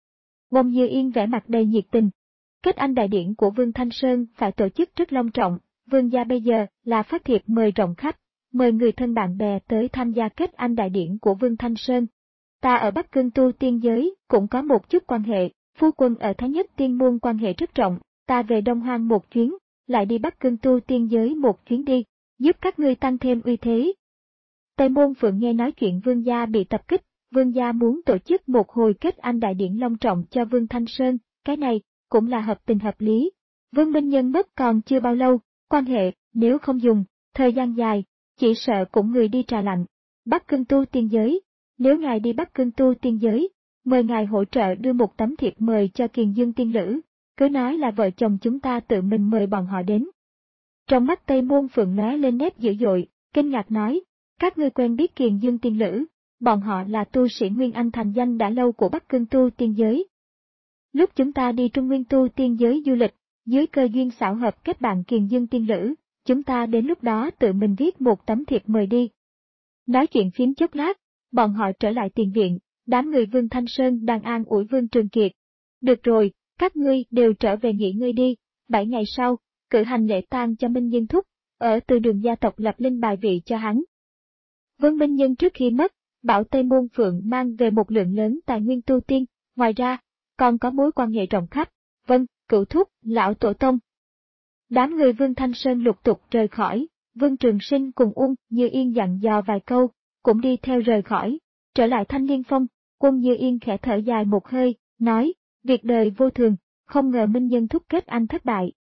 Quân Như Yên vẻ mặt đầy nhiệt tình. Kết anh đại điện của Vương Thanh Sơn phải tổ chức rất long trọng, Vương gia bây giờ là phát thiệp mời rộng khách, mời người thân bạn bè tới tham gia kết anh đại điện của Vương Thanh Sơn. Ta ở Bắc Cương tu tiên giới cũng có một chút quan hệ, phu quân ở Thái Nhất Tiên Môn quan hệ rất rộng, ta về Đông Hoang một chuyến, lại đi Bắc Cương tu tiên giới một chuyến đi, giúp các ngươi tăng thêm uy thế. Tây Môn Phượng nghe nói chuyện Vương gia bị tập kích, Vương gia muốn tổ chức một hồi kết anh đại điển long trọng cho Vương Thanh Sơn, cái này cũng là hợp tình hợp lý. Vương Minh Nhân mất còn chưa bao lâu, quan hệ, nếu không dùng, thời gian dài, chỉ sợ cũng người đi trà lạnh. Bắc Cương tu tiên giới, nếu ngài đi Bắc Cương tu tiên giới, mời ngài hỗ trợ đưa một tấm thiệp mời cho Kiền Dương tiên lữ, cứ nói là vợ chồng chúng ta tự mình mời bọn họ đến. Trong mắt Tây Môn Phượng lóe lên nét dữ dội, kinh ngạc nói, các ngươi quen biết Kiền Dương tiên lữ, bọn họ là tu sĩ Nguyên Anh thành danh đã lâu của Bắc Cương tu tiên giới. Lúc chúng ta đi Trung Nguyên tu tiên giới du lịch, dưới cơ duyên xảo hợp kết bạn Kiền Dương tiên lữ, chúng ta đến lúc đó tự mình viết một tấm thiệp mời đi. Nói chuyện phím chốc lát, bọn họ trở lại tiền viện, đám người Vương Thanh Sơn đang an ủi Vương Trường Kiệt. Được rồi, các ngươi đều trở về nghỉ ngơi đi, bảy ngày sau, cử hành lễ tang cho Minh Nhân Thúc, ở từ đường gia tộc lập linh bài vị cho hắn. Vương Minh Nhân trước khi mất, bảo Tây Môn Phượng mang về một lượng lớn tài nguyên tu tiên, ngoài ra, còn có mối quan hệ rộng khắp, vâng, cửu thúc, lão tổ tông. Đám người Vương Thanh Sơn lục tục rời khỏi, Vương Trường Sinh cùng Uông Như Yên dặn dò vài câu, cũng đi theo rời khỏi, trở lại Thanh Liên Phong, Uông Như Yên khẽ thở dài một hơi, nói, việc đời vô thường, không ngờ Minh Nhân Thúc kết anh thất bại.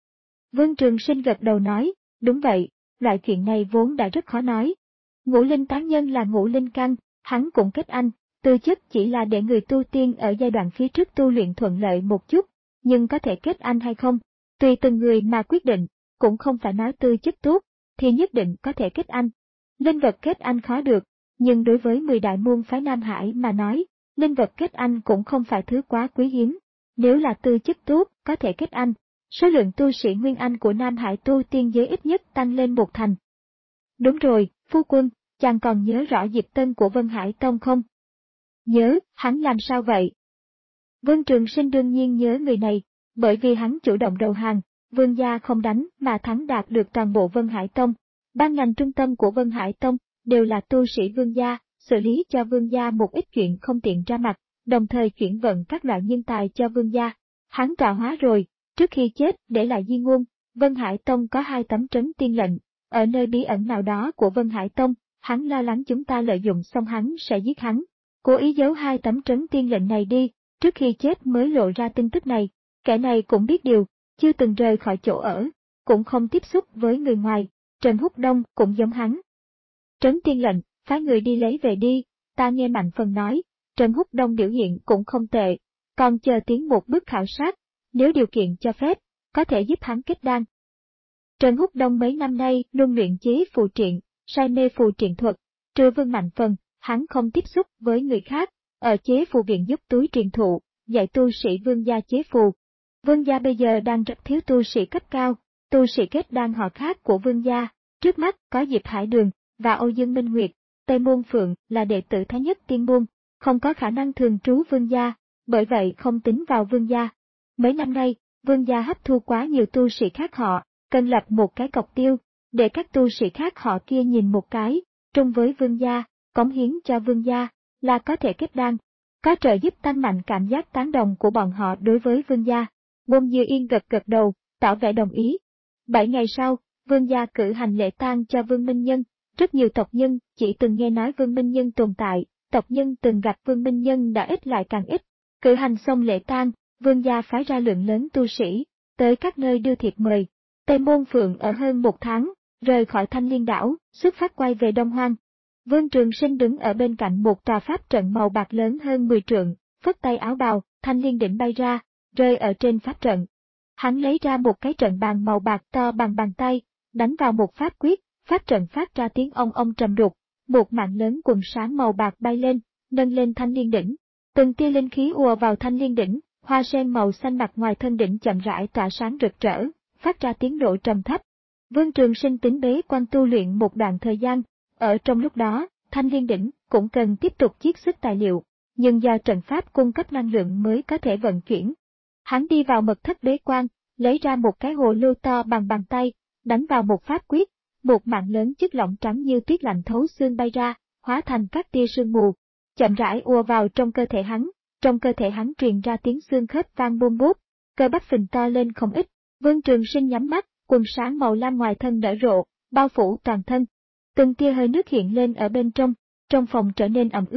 Vương Trường Sinh gật đầu nói, đúng vậy, loại chuyện này vốn đã rất khó nói. Ngũ linh tán nhân là ngũ linh căn, hắn cũng kết anh, tư chất chỉ là để người tu tiên ở giai đoạn phía trước tu luyện thuận lợi một chút, nhưng có thể kết anh hay không, tùy từng người mà quyết định, cũng không phải nói tư chất tốt, thì nhất định có thể kết anh. Linh vật kết anh khó được, nhưng đối với mười đại môn phái Nam Hải mà nói, linh vật kết anh cũng không phải thứ quá quý hiếm. Nếu là tư chất tốt, có thể kết anh, số lượng tu sĩ Nguyên Anh của Nam Hải tu tiên giới ít nhất tăng lên một thành. Đúng rồi, phu quân, chàng còn nhớ rõ Diệp Tân của Vân Hải Tông không? Nhớ, hắn làm sao vậy? Vương Trường Sinh đương nhiên nhớ người này, bởi vì hắn chủ động đầu hàng, Vương gia không đánh mà thắng đạt được toàn bộ Vân Hải Tông. Ban ngành trung tâm của Vân Hải Tông đều là tu sĩ Vương gia, xử lý cho Vương gia một ít chuyện không tiện ra mặt, đồng thời chuyển vận các loại nhân tài cho Vương gia. Hắn tọa hóa rồi, trước khi chết để lại di ngôn, Vân Hải Tông có hai tấm trấn tiên lệnh, ở nơi bí ẩn nào đó của Vân Hải Tông, hắn lo lắng chúng ta lợi dụng xong hắn sẽ giết hắn. Cố ý giấu hai tấm trấn tiên lệnh này đi, trước khi chết mới lộ ra tin tức này. Kẻ này cũng biết điều, chưa từng rời khỏi chỗ ở, cũng không tiếp xúc với người ngoài, Trần Húc Đông cũng giống hắn. Trấn tiên lệnh, phái người đi lấy về đi, ta nghe Mạnh Phần nói, Trần Húc Đông biểu hiện cũng không tệ, còn chờ tiến một bước khảo sát, nếu điều kiện cho phép, có thể giúp hắn kết đan. Trần Húc Đông mấy năm nay luôn luyện chế phù triện, say mê phù triện thuật, trừ Vương Mạnh Phần, hắn không tiếp xúc với người khác, ở chế phù viện giúp túi truyền thụ, dạy tu sĩ Vương gia chế phù. Vương gia bây giờ đang rất thiếu tu sĩ cấp cao, tu sĩ kết đan họ khác của Vương gia, trước mắt có Diệp Hải Đường và Âu Dương Minh Nguyệt, Tây Môn Phượng là đệ tử Thái Nhất Tiên Môn, không có khả năng thường trú Vương gia, bởi vậy không tính vào Vương gia. Mấy năm nay, Vương gia hấp thu quá nhiều tu sĩ khác họ, cần lập một cái cọc tiêu, để các tu sĩ khác họ kia nhìn một cái, trung với Vương gia, cống hiến cho Vương gia, là có thể kết đan, có trợ giúp tăng mạnh cảm giác tán đồng của bọn họ đối với Vương gia. Bôn Dư Yên gật gật đầu, tỏ vẻ đồng ý. Bảy ngày sau, Vương gia cử hành lễ tang cho Vương Minh Nhân, rất nhiều tộc nhân chỉ từng nghe nói Vương Minh Nhân tồn tại, tộc nhân từng gặp Vương Minh Nhân đã ít lại càng ít. Cử hành xong lễ tang, Vương gia phái ra lượng lớn tu sĩ, tới các nơi đưa thiệp mời. Tây Môn Phượng ở hơn một tháng, rời khỏi Thanh Liên đảo, xuất phát quay về Đông Hoang. Vương Trường Sinh đứng ở bên cạnh một tòa pháp trận màu bạc lớn hơn mười trượng, phất tay áo bào, thanh liên đỉnh bay ra, rơi ở trên pháp trận. Hắn lấy ra một cái trận bàn màu bạc to bằng bàn tay, đánh vào một pháp quyết, pháp trận phát ra tiếng ong ong trầm đục, một mạng lớn quần sáng màu bạc bay lên, nâng lên thanh liên đỉnh. Từng tia linh khí ùa vào thanh liên đỉnh, hoa sen màu xanh mặt ngoài thân đỉnh chậm rãi tỏa sáng rực rỡ, phát ra tiếng nổ trầm thấp. Vương Trường Sinh tính bế quan tu luyện một đoạn thời gian, ở trong lúc đó, thanh liên đỉnh cũng cần tiếp tục chiết xuất tài liệu, nhưng do trận pháp cung cấp năng lượng mới có thể vận chuyển. Hắn đi vào mật thất bế quan, lấy ra một cái hồ lô to bằng bàn tay, đánh vào một pháp quyết, một mạng lớn chất lỏng trắng như tuyết lạnh thấu xương bay ra, hóa thành các tia sương mù, chậm rãi ùa vào trong cơ thể hắn. Trong cơ thể hắn truyền ra tiếng xương khớp vang bôm bốp, cơ bắp phình to lên không ít. Vương Trường Sinh nhắm mắt, quần sáng màu lam ngoài thân nở rộ, bao phủ toàn thân. Từng tia hơi nước hiện lên ở bên trong, trong phòng trở nên ẩm ướt,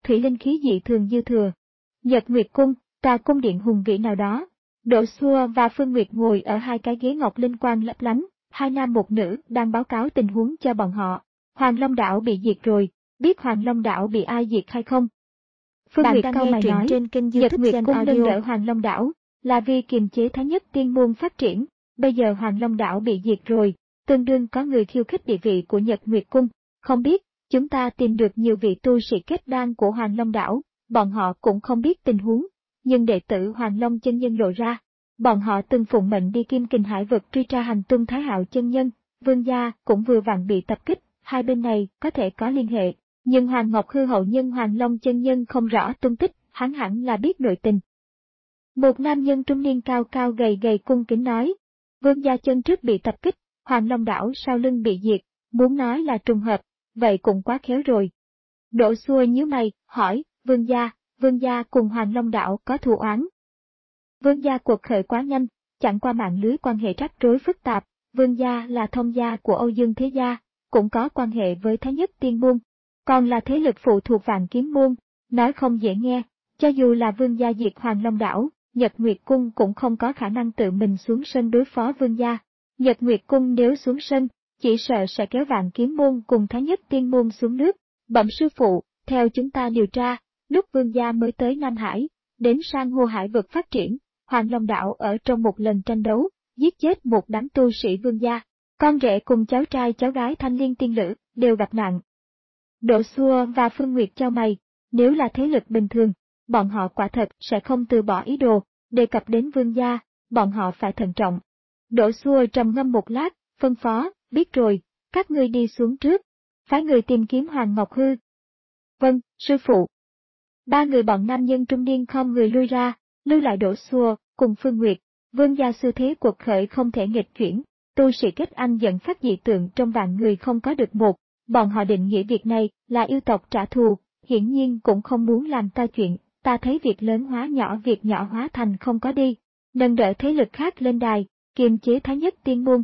thủy linh khí dị thường dư thừa. Nhật Nguyệt Cung, tòa cung điện hùng vĩ nào đó. Đỗ Xua và Phương Nguyệt ngồi ở hai cái ghế ngọc linh quang lấp lánh, hai nam một nữ đang báo cáo tình huống cho bọn họ. Hoàng Long đảo bị diệt rồi, biết Hoàng Long đảo bị ai diệt hay không? Phương Bạn Nguyệt đang câu nghe mày truyện nói, trên kênh Nhật YouTube Nguyệt Gen Cung nâng Audio. đỡ Hoàng Long đảo, là vì kiềm chế Thái Nhất Tiên Môn phát triển, bây giờ Hoàng Long đảo bị diệt rồi, tương đương có người khiêu khích địa vị của Nhật Nguyệt Cung, không biết, chúng ta tìm được nhiều vị tu sĩ kết đan của Hoàng Long đảo, bọn họ cũng không biết tình huống, nhưng đệ tử Hoàng Long chân nhân lộ ra, bọn họ từng phụng mệnh đi Kim Kình Hải vực truy tra hành tung Thái Hạo chân nhân, Vương gia cũng vừa vặn bị tập kích, hai bên này có thể có liên hệ, nhưng Hoàng Ngọc Hư hậu nhân Hoàng Long chân nhân không rõ tung tích, hắn hẳn là biết nội tình. Một nam nhân trung niên cao cao gầy gầy cung kính nói, Vương gia chân trước bị tập kích, Hoàng Long đảo sau lưng bị diệt, muốn nói là trùng hợp, vậy cũng quá khéo rồi. Đỗ Xua nhíu mày, hỏi, Vương gia, Vương gia cùng Hoàng Long đảo có thù oán. Vương gia cuộc khởi quá nhanh, chẳng qua mạng lưới quan hệ rắc rối phức tạp, Vương gia là thông gia của Âu Dương Thế Gia, cũng có quan hệ với Thái Nhất Tiên Môn, còn là thế lực phụ thuộc Vạn Kiếm Môn, nói không dễ nghe, cho dù là Vương gia diệt Hoàng Long đảo, Nhật Nguyệt Cung cũng không có khả năng tự mình xuống sân đối phó Vương gia. Nhật Nguyệt Cung nếu xuống sân, chỉ sợ sẽ kéo Vạn Kiếm Môn cùng Thái Nhất Tiên Môn xuống nước. Bẩm sư phụ, theo chúng ta điều tra, lúc Vương gia mới tới Nam Hải, đến sang hô hải vực phát triển, Hoàng Long đảo ở trong một lần tranh đấu, giết chết một đám tu sĩ Vương gia, con rể cùng cháu trai cháu gái Thanh Liên tiên nữ đều gặp nạn. Đỗ Xua và Phương Nguyệt chau mày, nếu là thế lực bình thường, bọn họ quả thật sẽ không từ bỏ ý đồ, đề cập đến Vương gia, bọn họ phải thận trọng. Đỗ Xua trầm ngâm một lát, phân phó, biết rồi, các ngươi đi xuống trước, phái người tìm kiếm Hoàng Ngọc Hư. Vâng, sư phụ. Ba người bọn nam nhân trung niên không người lui ra, lưu lại Đỗ Xua, cùng Phương Nguyệt. Vương gia xu thế cuộc khởi không thể nghịch chuyển, tu sĩ kết anh dẫn phát dị tượng trong vạn người không có được một, bọn họ định nghĩa việc này là yêu tộc trả thù, hiển nhiên cũng không muốn làm ta chuyện, ta thấy việc lớn hóa nhỏ việc nhỏ hóa thành không có đi, nâng đỡ thế lực khác lên đài, kiềm chế Thái Nhất Tiên Môn.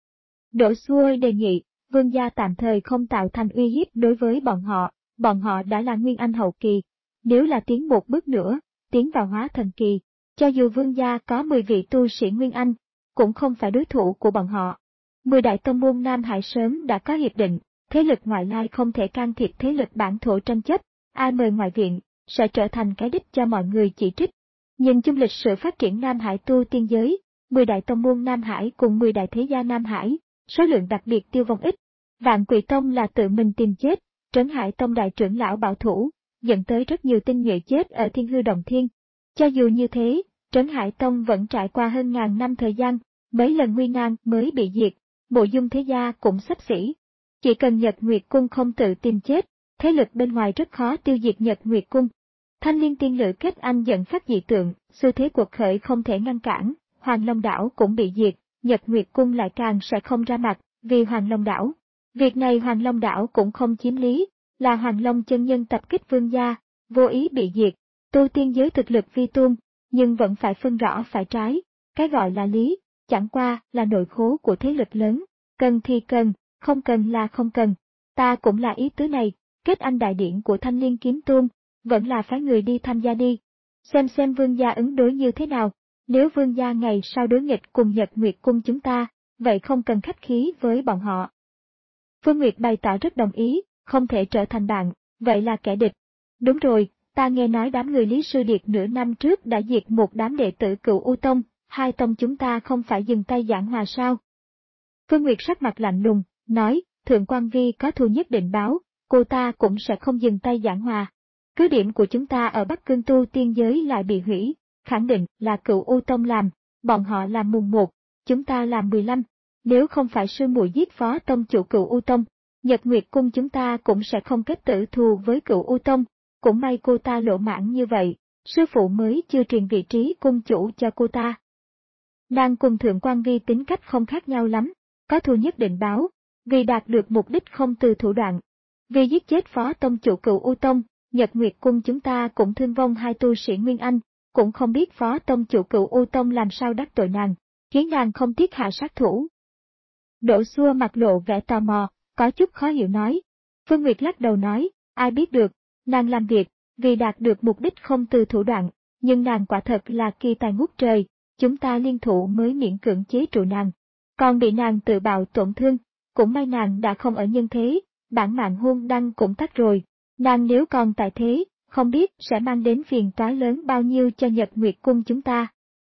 Đỗ Xua đề nghị, Vương gia tạm thời không tạo thành uy hiếp đối với bọn họ, bọn họ đã là Nguyên Anh hậu kỳ, nếu là tiến một bước nữa, tiến vào hóa thần kỳ. Cho dù Vương gia có mười vị tu sĩ Nguyên Anh, cũng không phải đối thủ của bọn họ. Mười đại tông môn Nam Hải sớm đã có hiệp định, thế lực ngoại lai không thể can thiệp thế lực bản thổ tranh chấp, ai mời ngoại viện, sẽ trở thành cái đích cho mọi người chỉ trích. Nhìn chung lịch sử phát triển Nam Hải tu tiên giới, mười đại tông môn Nam Hải cùng mười đại thế gia Nam Hải, số lượng đặc biệt tiêu vong ít. Vạn Quỷ Tông là tự mình tìm chết, Trấn Hải Tông đại trưởng lão bảo thủ, dẫn tới rất nhiều tinh nhuệ chết ở Thiên Hư Động Thiên. Cho dù như thế, Trấn Hải Tông vẫn trải qua hơn ngàn năm thời gian, mấy lần nguy nan mới bị diệt, Mộ Dung thế gia cũng xấp xỉ. Chỉ cần Nhật Nguyệt Cung không tự tìm chết, thế lực bên ngoài rất khó tiêu diệt Nhật Nguyệt Cung. Thanh Liên tiên nữ kết anh dẫn phát dị tượng, xu thế cuộc khởi không thể ngăn cản, Hoàng Long đảo cũng bị diệt, Nhật Nguyệt Cung lại càng sẽ không ra mặt, vì Hoàng Long đảo. Việc này Hoàng Long đảo cũng không chiếm lý, là Hoàng Long chân nhân tập kích Vương gia, vô ý bị diệt. Tu tiên giới thực lực vi tôn, nhưng vẫn phải phân rõ phải trái, cái gọi là lý, chẳng qua là nội khố của thế lực lớn, cần thì cần, không cần là không cần, ta cũng là ý tứ này, kết anh đại điển của Thanh Liên kiếm tôn, vẫn là phái người đi tham gia đi, xem xem Vương gia ứng đối như thế nào, nếu Vương gia ngày sau đối nghịch cùng Nhật Nguyệt Cung chúng ta, vậy không cần khách khí với bọn họ. Phương Nguyệt bày tỏ rất đồng ý, không thể trở thành bạn, vậy là kẻ địch. Đúng rồi. Ta nghe nói đám người Lý Sư Điệt nửa năm trước đã diệt một đám đệ tử Cựu U Tông, hai tông chúng ta không phải dừng tay giảng hòa sao? Phương Nguyệt sắc mặt lạnh lùng, nói, Thượng Quan Vi có thù nhất định báo, cô ta cũng sẽ không dừng tay giảng hòa. Cứ điểm của chúng ta ở Bắc Cương tu tiên giới lại bị hủy, khẳng định là Cựu U Tông làm, bọn họ làm mùng một, chúng ta làm mười lăm. Nếu không phải sư muội giết phó tông chủ Cựu U Tông, Nhật Nguyệt Cung chúng ta cũng sẽ không kết tử thù với Cựu U Tông. Cũng may cô ta lộ mãn như vậy, sư phụ mới chưa truyền vị trí cung chủ cho cô ta. Nàng cùng Thượng Quan Vi tính cách không khác nhau lắm, có thù nhất định báo, vì đạt được mục đích không từ thủ đoạn. Vì giết chết phó tông chủ Cựu U Tông, Nhật Nguyệt Cung chúng ta cũng thương vong hai tu sĩ Nguyên Anh, cũng không biết phó tông chủ Cựu U Tông làm sao đắc tội nàng, khiến nàng không tiếc hạ sát thủ. Đỗ Xua mặt lộ vẻ tò mò, có chút khó hiểu nói. Phương Nguyệt lắc đầu nói, ai biết được. Nàng làm việc, vì đạt được mục đích không từ thủ đoạn, nhưng nàng quả thật là kỳ tài ngút trời, chúng ta liên thủ mới miễn cưỡng chế trụ nàng. Còn bị nàng tự bạo tổn thương, cũng may nàng đã không ở nhân thế, bản mạng hôn đăng cũng tắt rồi, nàng nếu còn tại thế, không biết sẽ mang đến phiền toái lớn bao nhiêu cho Nhật Nguyệt Cung chúng ta.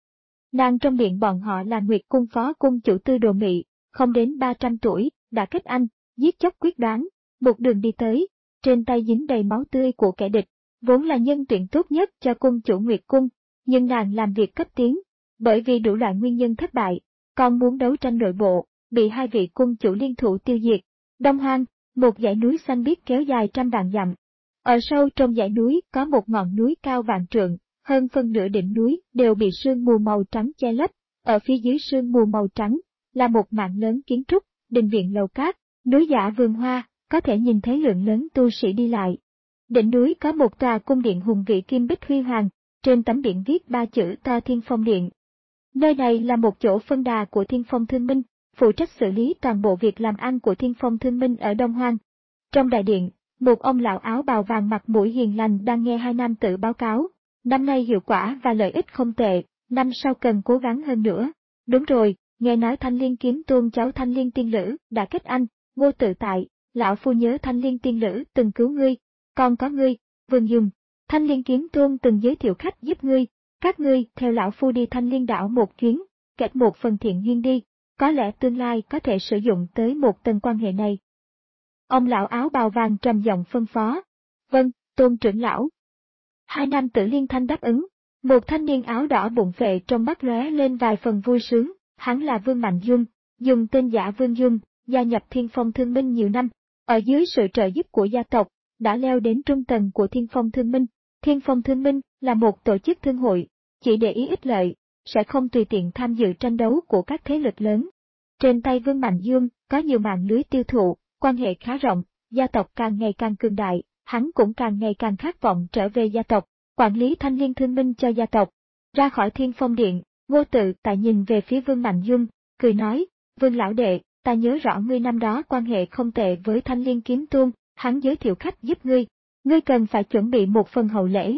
Nàng trong miệng bọn họ là Nguyệt Cung phó cung chủ Tư Đồ Mị, không đến ba trăm tuổi, đã kết anh, giết chóc quyết đoán, một đường đi tới, trên tay dính đầy máu tươi của kẻ địch, vốn là nhân tuyển tốt nhất cho cung chủ Nguyệt Cung, nhưng nàng làm việc cấp tiến, bởi vì đủ loại nguyên nhân thất bại, còn muốn đấu tranh nội bộ, bị hai vị cung chủ liên thủ tiêu diệt. Đông Hoang, một dãy núi xanh biếc kéo dài trăm vạn dặm. Ở sâu trong dãy núi có một ngọn núi cao vạn trượng, hơn phân nửa đỉnh núi đều bị sương mù màu trắng che lấp, ở phía dưới sương mù màu trắng là một mảng lớn kiến trúc, đình viện lầu cát, núi giả vườn hoa, có thể nhìn thấy lượng lớn tu sĩ đi lại. Đỉnh núi có một tòa cung điện hùng vĩ kim bích huy hoàng, trên tấm biển viết ba chữ to Thiên Phong Điện. Nơi này là một chỗ phân đà của Thiên Phong Thương Minh, phụ trách xử lý toàn bộ việc làm ăn của Thiên Phong Thương Minh ở Đông Hoang. Trong đại điện, một ông lão áo bào vàng mặt mũi hiền lành đang nghe hai nam tử báo cáo. Năm nay hiệu quả và lợi ích không tệ, năm sau cần cố gắng hơn nữa. Đúng rồi, nghe nói Thanh Liên Kiếm Tôn cháu Thanh Liên Tiên Lữ đã kết anh, Ngô Tự Tại, lão phu nhớ Thanh Liên Tiên Lữ từng cứu ngươi, còn có ngươi, Vương Dung. Thanh Liên Kiếm Tôn từng giới thiệu khách giúp ngươi, các ngươi theo lão phu đi Thanh Liên đảo một chuyến, kết một phần thiện duyên đi, có lẽ tương lai có thể sử dụng tới một tầng quan hệ này. Ông lão áo bào vàng trầm giọng phân phó. Vâng, Tôn trưởng lão. Hai nam tử liên thanh đáp ứng, một thanh niên áo đỏ bụng phệ trong mắt lóe lên vài phần vui sướng, hắn là Vương Mạnh Dung, dùng tên giả Vương Dung, gia nhập Thiên Phong Thương Minh nhiều năm, ở dưới sự trợ giúp của gia tộc, đã leo đến trung tầng của Thiên Phong Thương Minh. Thiên Phong Thương Minh là một tổ chức thương hội, chỉ để ý ích lợi, sẽ không tùy tiện tham dự tranh đấu của các thế lực lớn. Trên tay Vương Mạnh Dung có nhiều mạng lưới tiêu thụ, quan hệ khá rộng, gia tộc càng ngày càng cường đại, hắn cũng càng ngày càng khát vọng trở về gia tộc, quản lý Thanh Liên Thương Minh cho gia tộc. Ra khỏi Thiên Phong Điện, Ngô Tự Tại nhìn về phía Vương Mạnh Dung, cười nói, Vương lão đệ, ta nhớ rõ ngươi năm đó quan hệ không tệ với Thanh Liên Kiếm Tôn, hắn giới thiệu khách giúp ngươi, ngươi cần phải chuẩn bị một phần hậu lễ.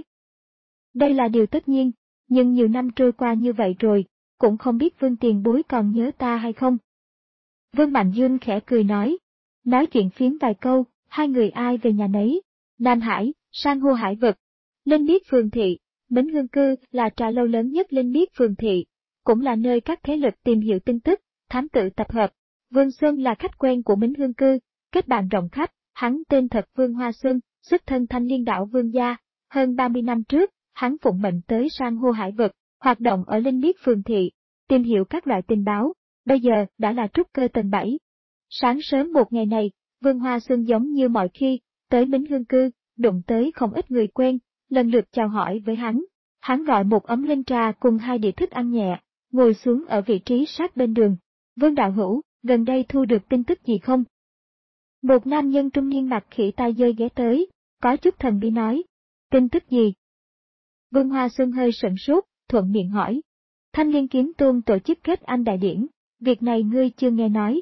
Đây là điều tất nhiên, nhưng nhiều năm trôi qua như vậy rồi, cũng không biết Vương tiền bối còn nhớ ta hay không. Vương Mạnh Dung khẽ cười nói, nói chuyện phiếm vài câu, hai người ai về nhà nấy. Nam Hải, san hô hải vực, Linh Biết Phường Thị, Mính Hương Cư là trà lâu lớn nhất Linh Biết Phường Thị, cũng là nơi các thế lực tìm hiểu tin tức, thám tử tập hợp. Vương Xuân là khách quen của Mính Hương Cư, kết bạn rộng khắp, hắn tên thật Vương Hoa Xuân, xuất thân Thanh Liên đảo Vương gia. Hơn ba mươi năm trước, hắn phụng mệnh tới san hô hải vực, hoạt động ở Linh Biết Phường Thị, tìm hiểu các loại tình báo, bây giờ đã là trúc cơ tầng bảy. Sáng sớm một ngày này, Vương Hoa Xuân giống như mọi khi, tới Mính Hương Cư, đụng tới không ít người quen, lần lượt chào hỏi với hắn. Hắn gọi một ấm linh trà cùng hai đĩa thức ăn nhẹ, ngồi xuống ở vị trí sát bên đường. Vương đạo hữu, gần đây thu được tin tức gì không? Một nam nhân trung niên mặt khỉ tai dơi ghé tới, có chút thần bí nói. Tin tức gì? Vương Hoa Xuân hơi sửng sốt, thuận miệng hỏi. Thanh Liên Kiếm Tôn tổ chức kết anh đại điển, việc này ngươi chưa nghe nói.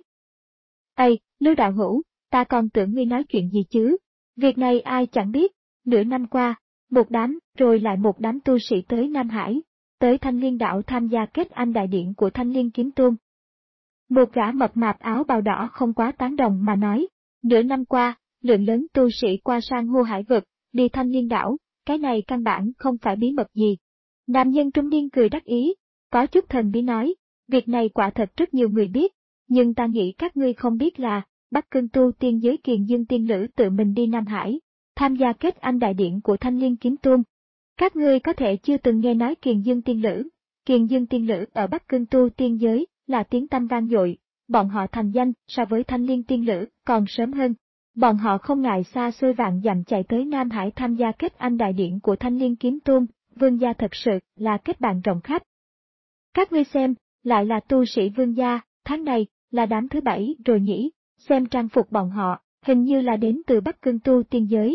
Ây, Lưu đạo hữu, ta còn tưởng ngươi nói chuyện gì chứ? Việc này ai chẳng biết, nửa năm qua, một đám, rồi lại một đám tu sĩ tới Nam Hải, tới Thanh Liên đảo tham gia kết anh đại điển của Thanh Liên Kiếm Tôn. Một gã mập mạp áo bào đỏ không quá tán đồng mà nói, nửa năm qua, lượng lớn tu sĩ qua san hô hải vực, đi Thanh Liên đảo, cái này căn bản không phải bí mật gì. Nam nhân trung niên cười đắc ý, có chút thần bí nói, việc này quả thật rất nhiều người biết, nhưng ta nghĩ các ngươi không biết là, Bắc Cương tu tiên giới Kiền Dương Tiên Lữ tự mình đi Nam Hải, tham gia kết anh đại điển của Thanh Liên Kiếm Tôn. Các ngươi có thể chưa từng nghe nói Kiền Dương Tiên Lữ. Kiền Dương Tiên Lữ ở Bắc Cương tu tiên giới là tiếng tăm vang dội, bọn họ thành danh so với Thanh Liên Tiên Lữ còn sớm hơn. Bọn họ không ngại xa xôi vạn dặm chạy tới Nam Hải tham gia kết anh đại điển của Thanh Liên Kiếm Tôn, Vương gia thật sự là kết bạn rộng khắp. Các ngươi xem, lại là tu sĩ Vương gia, tháng này là đám thứ bảy rồi nhỉ, xem trang phục bọn họ, hình như là đến từ Bắc Cương tu tiên giới.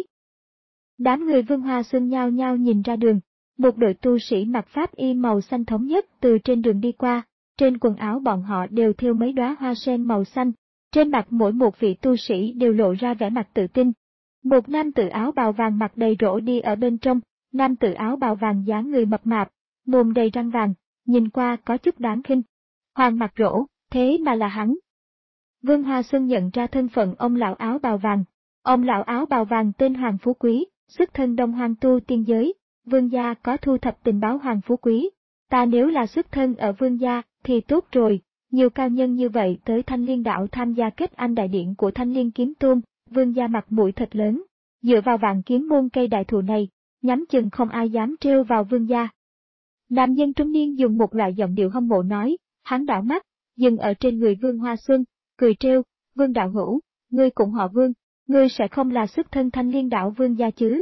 Đám người Vương Hoa Xuân nhao nhao nhìn ra đường, một đội tu sĩ mặc pháp y màu xanh thống nhất từ trên đường đi qua, trên quần áo bọn họ đều thêu mấy đóa hoa sen màu xanh, trên mặt mỗi một vị tu sĩ đều lộ ra vẻ mặt tự tin. Một nam tử áo bào vàng mặt đầy rỗ đi ở bên trong, nam tử áo bào vàng dáng người mập mạp, mồm đầy răng vàng, nhìn qua có chút đáng khinh. Hoàng mặt rỗ, thế mà là hắn. Vương Hoa Xuân nhận ra thân phận ông lão áo bào vàng. Ông lão áo bào vàng tên Hoàng Phú Quý, xuất thân Đông Hoang tu tiên giới, vương gia có thu thập tình báo Hoàng Phú Quý. Ta nếu là xuất thân ở vương gia thì tốt rồi, nhiều cao nhân như vậy tới Thanh Liên Đảo tham gia kết anh đại điện của Thanh Liên Kiếm Tôn, vương gia mặt mũi thật lớn. Dựa vào Vạn Kiếm môn cây đại thụ này, nhắm chừng không ai dám trêu vào vương gia. Nam nhân trung niên dùng một loại giọng điệu hâm mộ nói, hắn đảo mắt, dừng ở trên người Vương Hoa Xuân, cười trêu, Vương đạo hữu, ngươi cũng họ Vương, ngươi sẽ không là xuất thân Thanh Liên Đảo vương gia chứ?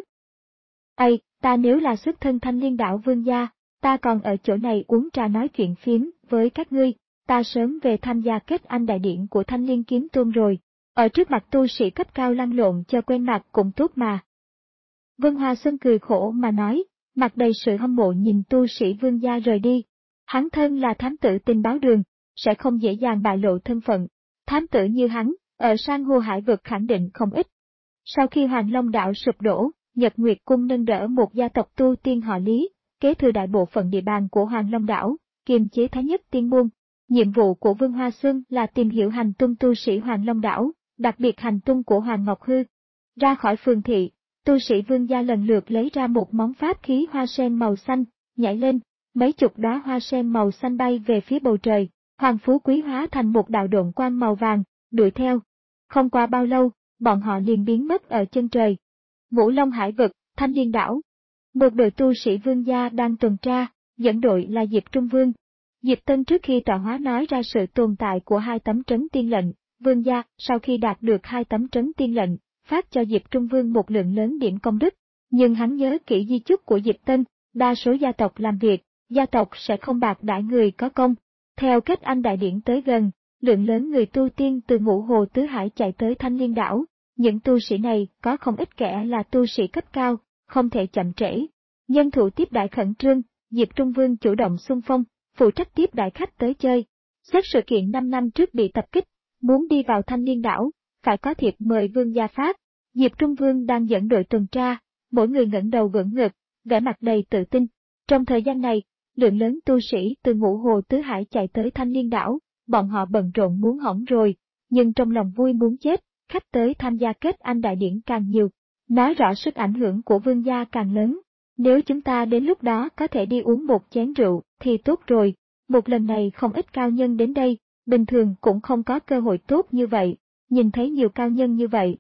Ây, ta nếu là xuất thân Thanh Liên Đảo vương gia, ta còn ở chỗ này uống trà nói chuyện phiếm với các ngươi, ta sớm về tham gia kết anh đại điện của Thanh Liên Kiếm Tôn rồi, ở trước mặt tu sĩ cấp cao lăn lộn cho quen mặt cũng tốt mà. Vương Hoa Xuân cười khổ mà nói, mặt đầy sự hâm mộ nhìn tu sĩ vương gia rời đi. Hắn thân là thám tử tình báo đường, sẽ không dễ dàng bại lộ thân phận. Thám tử như hắn, ở sang hồ hải vực khẳng định không ít. Sau khi Hoàng Long Đảo sụp đổ, Nhật Nguyệt Cung nâng đỡ một gia tộc tu tiên họ Lý, kế thừa đại bộ phận địa bàn của Hoàng Long Đảo, kiềm chế Thái Nhất Tiên Môn. Nhiệm vụ của Vương Hoa Xuân là tìm hiểu hành tung tu sĩ Hoàng Long Đảo, đặc biệt hành tung của Hoàng Ngọc Hư. Ra khỏi phường thị, tu sĩ vương gia lần lượt lấy ra một món pháp khí hoa sen màu xanh, nhảy lên, mấy chục đóa hoa sen màu xanh bay về phía bầu trời, Hoàng Phú Quý hóa thành một đạo độn quang màu vàng, đuổi theo. Không qua bao lâu, bọn họ liền biến mất ở chân trời. Ngũ Long Hải vực, Thanh Liên Đảo. Một đội tu sĩ vương gia đang tuần tra, dẫn đội là Diệp Trung Vương. Diệp Tân trước khi tọa hóa nói ra sự tồn tại của hai tấm trấn tiên lệnh, vương gia sau khi đạt được hai tấm trấn tiên lệnh, phát cho Diệp Trung Vương một lượng lớn điểm công đức, nhưng hắn nhớ kỹ di chúc của Diệp Tân, đa số gia tộc làm việc, gia tộc sẽ không bạc đãi người có công. Theo kết anh đại điển tới gần, lượng lớn người tu tiên từ Ngũ Hồ Tứ Hải chạy tới Thanh Liên Đảo, những tu sĩ này có không ít kẻ là tu sĩ cấp cao, không thể chậm trễ. Nhân thủ tiếp đại khẩn trương, Diệp Trung Vương chủ động xung phong, phụ trách tiếp đại khách tới chơi. Xét sự kiện năm năm trước bị tập kích, muốn đi vào Thanh Liên Đảo, phải có thiệp mời vương gia phát. Diệp Trung Vương đang dẫn đội tuần tra, mỗi người ngẩng đầu vững ngực, vẻ mặt đầy tự tin. Trong thời gian này, lượng lớn tu sĩ từ Ngũ Hồ Tứ Hải chạy tới Thanh Liên Đảo, bọn họ bận rộn muốn hỏng rồi, nhưng trong lòng vui muốn chết, khách tới tham gia kết anh đại điển càng nhiều, nói rõ sức ảnh hưởng của vương gia càng lớn. Nếu chúng ta đến lúc đó có thể đi uống một chén rượu thì tốt rồi, một lần này không ít cao nhân đến đây, bình thường cũng không có cơ hội tốt như vậy, nhìn thấy nhiều cao nhân như vậy.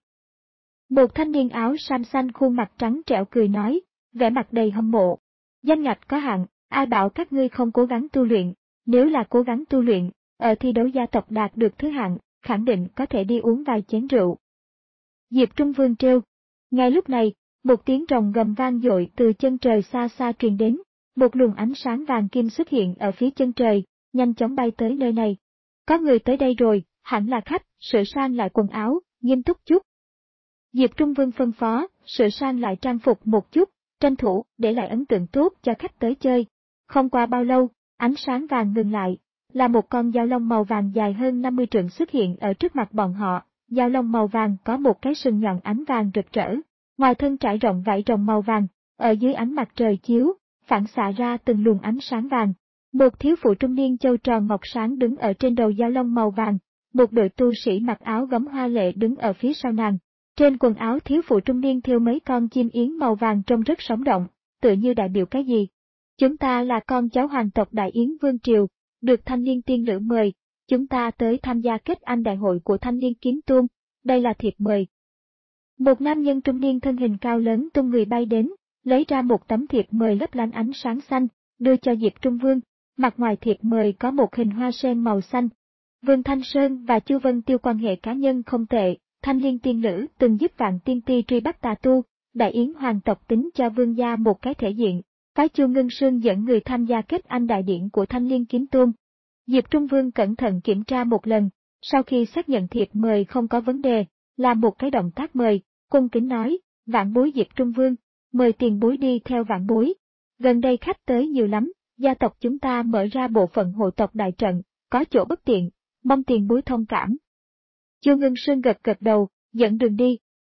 Một thanh niên áo sam xanh khuôn mặt trắng trẻo cười nói, vẻ mặt đầy hâm mộ. Danh ngạch có hạn, ai bảo các ngươi không cố gắng tu luyện, nếu là cố gắng tu luyện, ở thi đấu gia tộc đạt được thứ hạng, khẳng định có thể đi uống vài chén rượu. Diệp Trung Vương trêu. Ngay lúc này, một tiếng rồng gầm vang dội từ chân trời xa xa truyền đến, một luồng ánh sáng vàng kim xuất hiện ở phía chân trời, nhanh chóng bay tới nơi này. Có người tới đây rồi, hẳn là khách, sửa sang lại quần áo, nghiêm túc chút. Diệp Trung Vương phân phó, sửa sang lại trang phục một chút, tranh thủ, để lại ấn tượng tốt cho khách tới chơi. Không qua bao lâu, ánh sáng vàng ngừng lại, là một con dao long màu vàng dài hơn năm mươi trượng xuất hiện ở trước mặt bọn họ. Dao long màu vàng có một cái sừng nhọn ánh vàng rực rỡ, ngoài thân trải rộng vảy rồng màu vàng, ở dưới ánh mặt trời chiếu, phản xạ ra từng luồng ánh sáng vàng. Một thiếu phụ trung niên châu tròn ngọc sáng đứng ở trên đầu dao long màu vàng, một đội tu sĩ mặc áo gấm hoa lệ đứng ở phía sau nàng. Trên quần áo thiếu phụ trung niên thêu mấy con chim yến màu vàng trông rất sống động, tựa như đại biểu cái gì. Chúng ta là con cháu hoàng tộc Đại Yến Vương Triều, được Thanh Liên tiên nữ mời, chúng ta tới tham gia kết anh đại hội của Thanh Liên Kiếm Tôn, đây là thiệp mời. Một nam nhân trung niên thân hình cao lớn tung người bay đến, lấy ra một tấm thiệp mời lấp lánh ánh sáng xanh, đưa cho Diệp Trung Vương. Mặt ngoài thiệp mời có một hình hoa sen màu xanh. Vương Thanh Sơn và Chu Vân Tiêu quan hệ cá nhân không tệ, Thanh Liên tiên nữ từng giúp Vạn Tiên Ti truy bắt tà tu, Đại Yến hoàng tộc tính cho vương gia một cái thể diện, phái Chu Ngân Sương dẫn người tham gia kết anh đại điển của Thanh Liên Kiếm Tôn. Diệp Trung Vương cẩn thận kiểm tra một lần, sau khi xác nhận thiệp mời không có vấn đề, làm một cái động tác mời, cung kính nói, vạn bối Diệp Trung Vương, mời tiền bối đi theo vạn bối. Gần đây khách tới nhiều lắm, gia tộc chúng ta mở ra bộ phận hộ tộc đại trận, có chỗ bất tiện, mong tiền bối thông cảm. Chu Ngân Sương gật gật đầu, dẫn đường đi.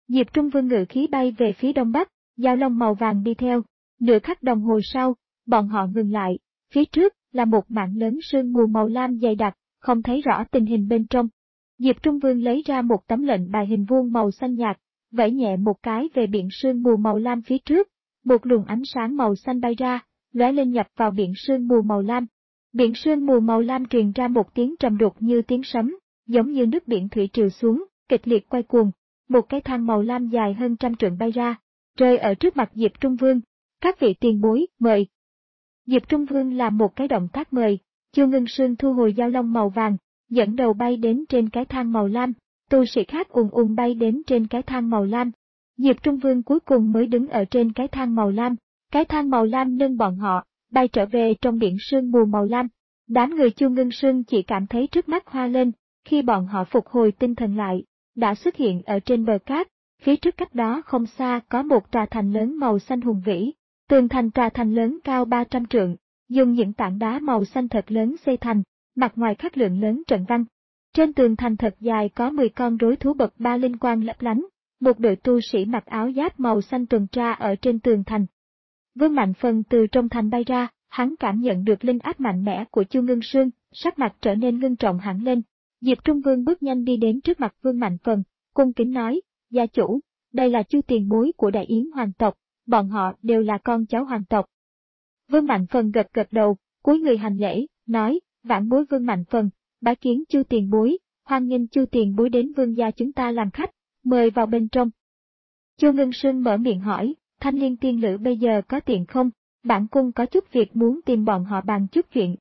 Diệp Trung Vương ngự khí bay về phía đông bắc, Dao Long màu vàng đi theo. Nửa khắc đồng hồ sau, bọn họ ngừng lại, phía trước là một mảng lớn sương mù màu lam dày đặc, không thấy rõ tình hình bên trong. Diệp Trung Vương lấy ra một tấm lệnh bài hình vuông màu xanh nhạt, vẫy nhẹ một cái về biển sương mù màu lam phía trước, một luồng ánh sáng màu xanh bay ra, lóe lên nhập vào biển sương mù màu lam. Biển sương mù màu lam truyền ra một tiếng trầm đục như tiếng sấm, giống như nước biển thủy triều xuống, kịch liệt quay cuồng. Một cái thang màu lam dài hơn trăm trượng bay ra, rơi ở trước mặt Diệp Trung Vương. Các vị tiền bối, mời. Diệp Trung Vương làm một cái động tác mời, Chu Ngân Sương thu hồi dao long màu vàng, dẫn đầu bay đến trên cái thang màu lam, tu sĩ khác ùn ùn bay đến trên cái thang màu lam. Diệp Trung Vương cuối cùng mới đứng ở trên cái thang màu lam, cái thang màu lam nâng bọn họ, bay trở về trong biển sương mù màu lam. Đám người Chu Ngân Sương chỉ cảm thấy trước mắt hoa lên, khi bọn họ phục hồi tinh thần lại, đã xuất hiện ở trên bờ cát, phía trước cách đó không xa có một tòa thành lớn màu xanh hùng vĩ. Tường thành tòa thành lớn cao ba trăm trượng, dùng những tảng đá màu xanh thật lớn xây thành, mặt ngoài khắc lượng lớn trận văn. Trên tường thành thật dài có mười con rối thú bậc ba linh quang lấp lánh, một đội tu sĩ mặc áo giáp màu xanh tuần tra ở trên tường thành. Vương Mạnh Phần từ trong thành bay ra, hắn cảm nhận được linh áp mạnh mẽ của Chu Ngân Sương, sắc mặt trở nên ngưng trọng hẳn lên. Diệp Trung Vương bước nhanh đi đến trước mặt Vương Mạnh Phần, cung kính nói, gia chủ, đây là Chu tiền bối của Đại Yến hoàng tộc, bọn họ đều là con cháu hoàng tộc. Vương Mạnh Phần gật gật đầu, cúi người hành lễ, nói, vãn bối Vương Mạnh Phần, bái kiến Chu tiền bối, hoan nghênh Chu tiền bối đến vương gia chúng ta làm khách, mời vào bên trong. Chu Ngân Sương mở miệng hỏi, Thanh Liên tiên nữ bây giờ có tiện không, bản cung có chút việc muốn tìm bọn họ bàn chút chuyện.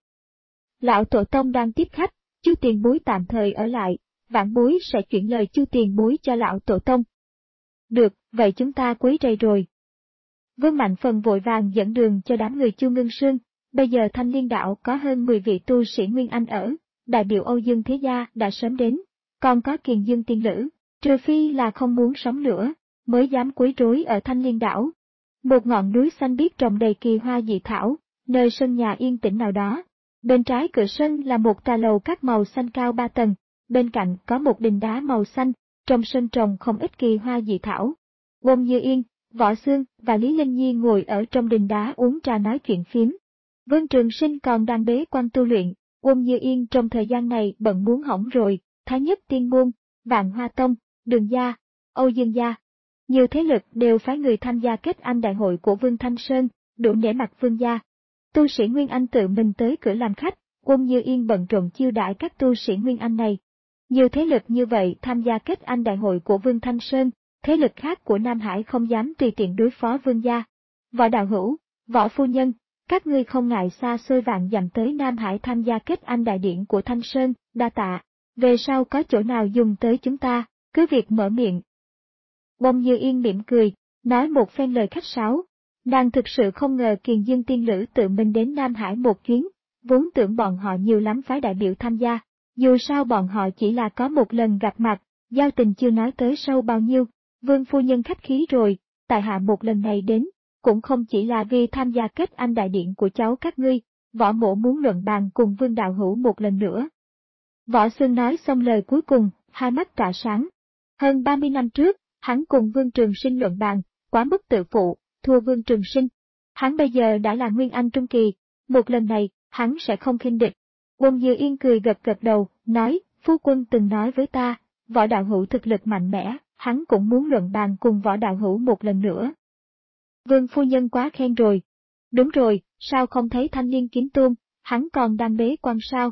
Lão tổ tông đang tiếp khách, Chu tiền bối tạm thời ở lại, vãn bối sẽ chuyển lời Chu tiền bối cho lão tổ tông. Được, vậy chúng ta quấy rầy rồi. Vương Mạnh Phần vội vàng dẫn đường cho đám người Chu Ngân Sương, bây giờ Thanh Liên đạo có hơn mười vị tu sĩ Nguyên Anh ở, đại biểu Âu Dương Thế Gia đã sớm đến, còn có Kiền Dương tiên nữ, trừ phi là không muốn sống nữa, mới dám quấy rối ở Thanh Liên đảo. Một ngọn núi xanh biếc trồng đầy kỳ hoa dị thảo, nơi sân nhà yên tĩnh nào đó. Bên trái cửa sân là một tòa lầu các màu xanh cao ba tầng, bên cạnh có một đình đá màu xanh, trong sân trồng không ít kỳ hoa dị thảo. Uông Như Yên, Võ Xương và Lý Linh Nhi ngồi ở trong đình đá uống trà nói chuyện phiếm. Vương Trường Sinh còn đang bế quan tu luyện, Uông Như Yên trong thời gian này bận muốn hỏng rồi, Thái Nhất Tiên Môn, Vạn Hoa Tông, Đường Gia, Âu Dương Gia. Nhiều thế lực đều phái người tham gia kết anh đại hội của Vương Thanh Sơn, đủ nể mặt Vương gia. Tu sĩ Nguyên Anh tự mình tới cửa làm khách, Uông Như Yên bận rộn chiêu đãi các tu sĩ Nguyên Anh này. Nhiều thế lực như vậy tham gia kết anh đại hội của Vương Thanh Sơn, thế lực khác của Nam Hải không dám tùy tiện đối phó Vương gia. Võ đạo hữu, Võ phu nhân, các ngươi không ngại xa xôi vạn dặm tới Nam Hải tham gia kết anh đại điển của Thanh Sơn, đa tạ. Về sau có chỗ nào dùng tới chúng ta, cứ việc mở miệng. Uông Như Yên mỉm cười, nói một phen lời khách sáo. Nàng thực sự không ngờ Kiền Dương tiên nữ tự mình đến Nam Hải một chuyến, vốn tưởng bọn họ nhiều lắm phái đại biểu tham gia. Dù sao bọn họ chỉ là có một lần gặp mặt, giao tình chưa nói tới sâu bao nhiêu. Vương phu nhân khách khí rồi, tại hạ một lần này đến, cũng không chỉ là vì tham gia kết anh đại điện của cháu các ngươi, Võ mỗ muốn luận bàn cùng Vương đạo hữu một lần nữa. Võ Xương nói xong lời cuối cùng, hai mắt tỏa sáng. Hơn ba mươi năm trước, hắn cùng Vương Trường Sinh luận bàn, quá mức tự phụ, thua Vương Trường Sinh. Hắn bây giờ đã là Nguyên Anh trung kỳ, một lần này, hắn sẽ không khinh địch. Uông Như Yên cười gật gật đầu, nói, phu quân từng nói với ta, Võ đạo hữu thực lực mạnh mẽ, hắn cũng muốn luận bàn cùng Võ đạo hữu một lần nữa. Vương phu nhân quá khen rồi. Đúng rồi, sao không thấy Thanh Liên kiếm tôn, hắn còn đang bế quan sao?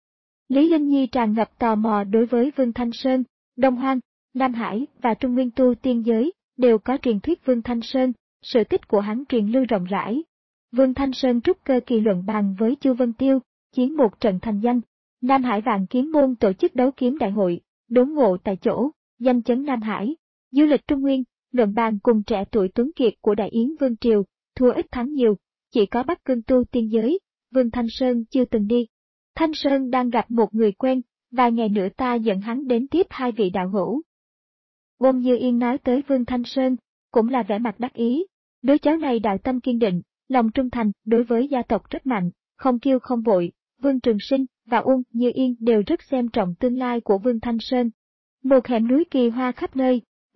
Lý Linh Nhi tràn ngập tò mò đối với Vương Thanh Sơn, Đông Hoang, Nam Hải và Trung Nguyên tu tiên giới, đều có truyền thuyết Vương Thanh Sơn, sự tích của hắn truyền lưu rộng rãi. Vương Thanh Sơn trúc cơ kỳ luận bàn với Chu Vân Tiêu, chiến một trận thành danh. Nam Hải Vạn Kiếm Môn tổ chức đấu kiếm đại hội, đốn ngộ tại chỗ, danh chấn Nam Hải. Du lịch Trung Nguyên, luận bàn cùng trẻ tuổi tuấn kiệt của Đại Yến Vương Triều, thua ít thắng nhiều, chỉ có Bắc Cương tu tiên giới, Vương Thanh Sơn chưa từng đi. Thanh Sơn đang gặp một người quen, vài ngày nữa ta dẫn hắn đến tiếp hai vị đạo hữu. Uông Như Yên nói tới Vương Thanh Sơn, cũng là vẻ mặt đắc ý. Đứa cháu này đạo tâm kiên định, lòng trung thành đối với gia tộc rất mạnh, không kiêu không vội. Vương Trường Sinh và Uông Như Yên đều rất xem trọng tương lai của Vương Thanh Sơn. Một hẻm núi kỳ hoa khắp nơi,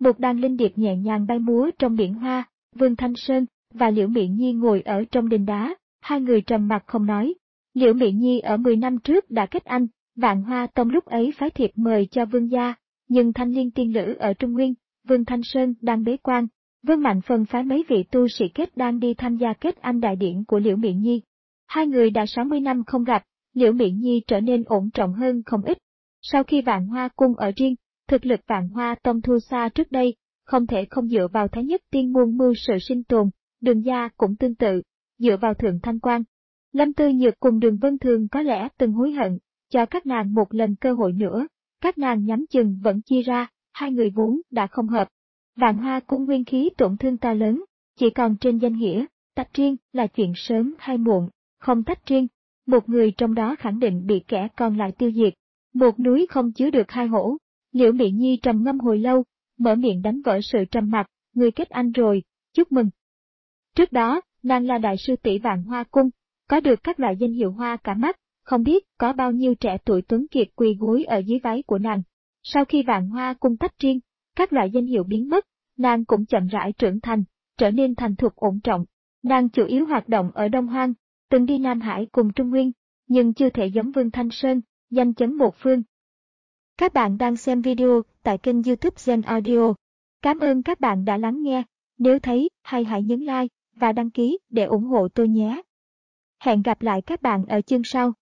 Một đàn linh điệp nhẹ nhàng bay múa trong biển hoa, Vương Thanh Sơn và Liễu Mị Nhi ngồi ở trong đình đá, hai người trầm mặc không nói. Liễu Mị Nhi ở mười năm trước đã kết anh, Vạn Hoa Tông lúc ấy phái thiệp mời cho Vương gia, nhưng Thanh Liên tiên lữ ở Trung Nguyên, Vương Thanh Sơn đang bế quan. Vương Mạnh Phần phái mấy vị tu sĩ kết đang đi tham gia kết anh đại điển của Liễu Mị Nhi. Hai người đã sáu mươi năm không gặp, Liễu Mị Nhi trở nên ổn trọng hơn không ít. Sau khi Vạn Hoa Cung ở riêng, thực lực Vạn Hoa Tông thua xa trước đây, không thể không dựa vào Thái Nhất Tiên môn mưu sự sinh tồn, Đường gia cũng tương tự, dựa vào Thượng Thanh Quan. Lâm Tư Nhược cùng Đường Vân Thường có lẽ từng hối hận, cho các nàng một lần cơ hội nữa, các nàng nhắm chừng vẫn chia ra, hai người vốn đã không hợp. Vạn Hoa Cung nguyên khí tổn thương to lớn, chỉ còn trên danh nghĩa, tách riêng là chuyện sớm hay muộn, không tách riêng, một người trong đó khẳng định bị kẻ còn lại tiêu diệt. Một núi không chứa được hai hổ. Liễu Mị Nhi trầm ngâm hồi lâu, mở miệng đánh vỡ sự trầm mặc, người kết anh rồi, chúc mừng. Trước đó, nàng là đại sư tỷ Vạn Hoa Cung, có được các loại danh hiệu hoa cả mắt, không biết có bao nhiêu trẻ tuổi tuấn kiệt quỳ gối ở dưới váy của nàng. Sau khi Vạn Hoa Cung tách riêng, các loại danh hiệu biến mất, nàng cũng chậm rãi trưởng thành, trở nên thành thục ổn trọng. Nàng chủ yếu hoạt động ở Đông Hoang, từng đi Nam Hải cùng Trung Nguyên, nhưng chưa thể giống Vương Thanh Sơn, danh chấn một phương. Các bạn đang xem video tại kênh YouTube Gen Audio. Cảm ơn các bạn đã lắng nghe. Nếu thấy hay hãy nhấn like và đăng ký để ủng hộ tôi nhé. Hẹn gặp lại các bạn ở chương sau.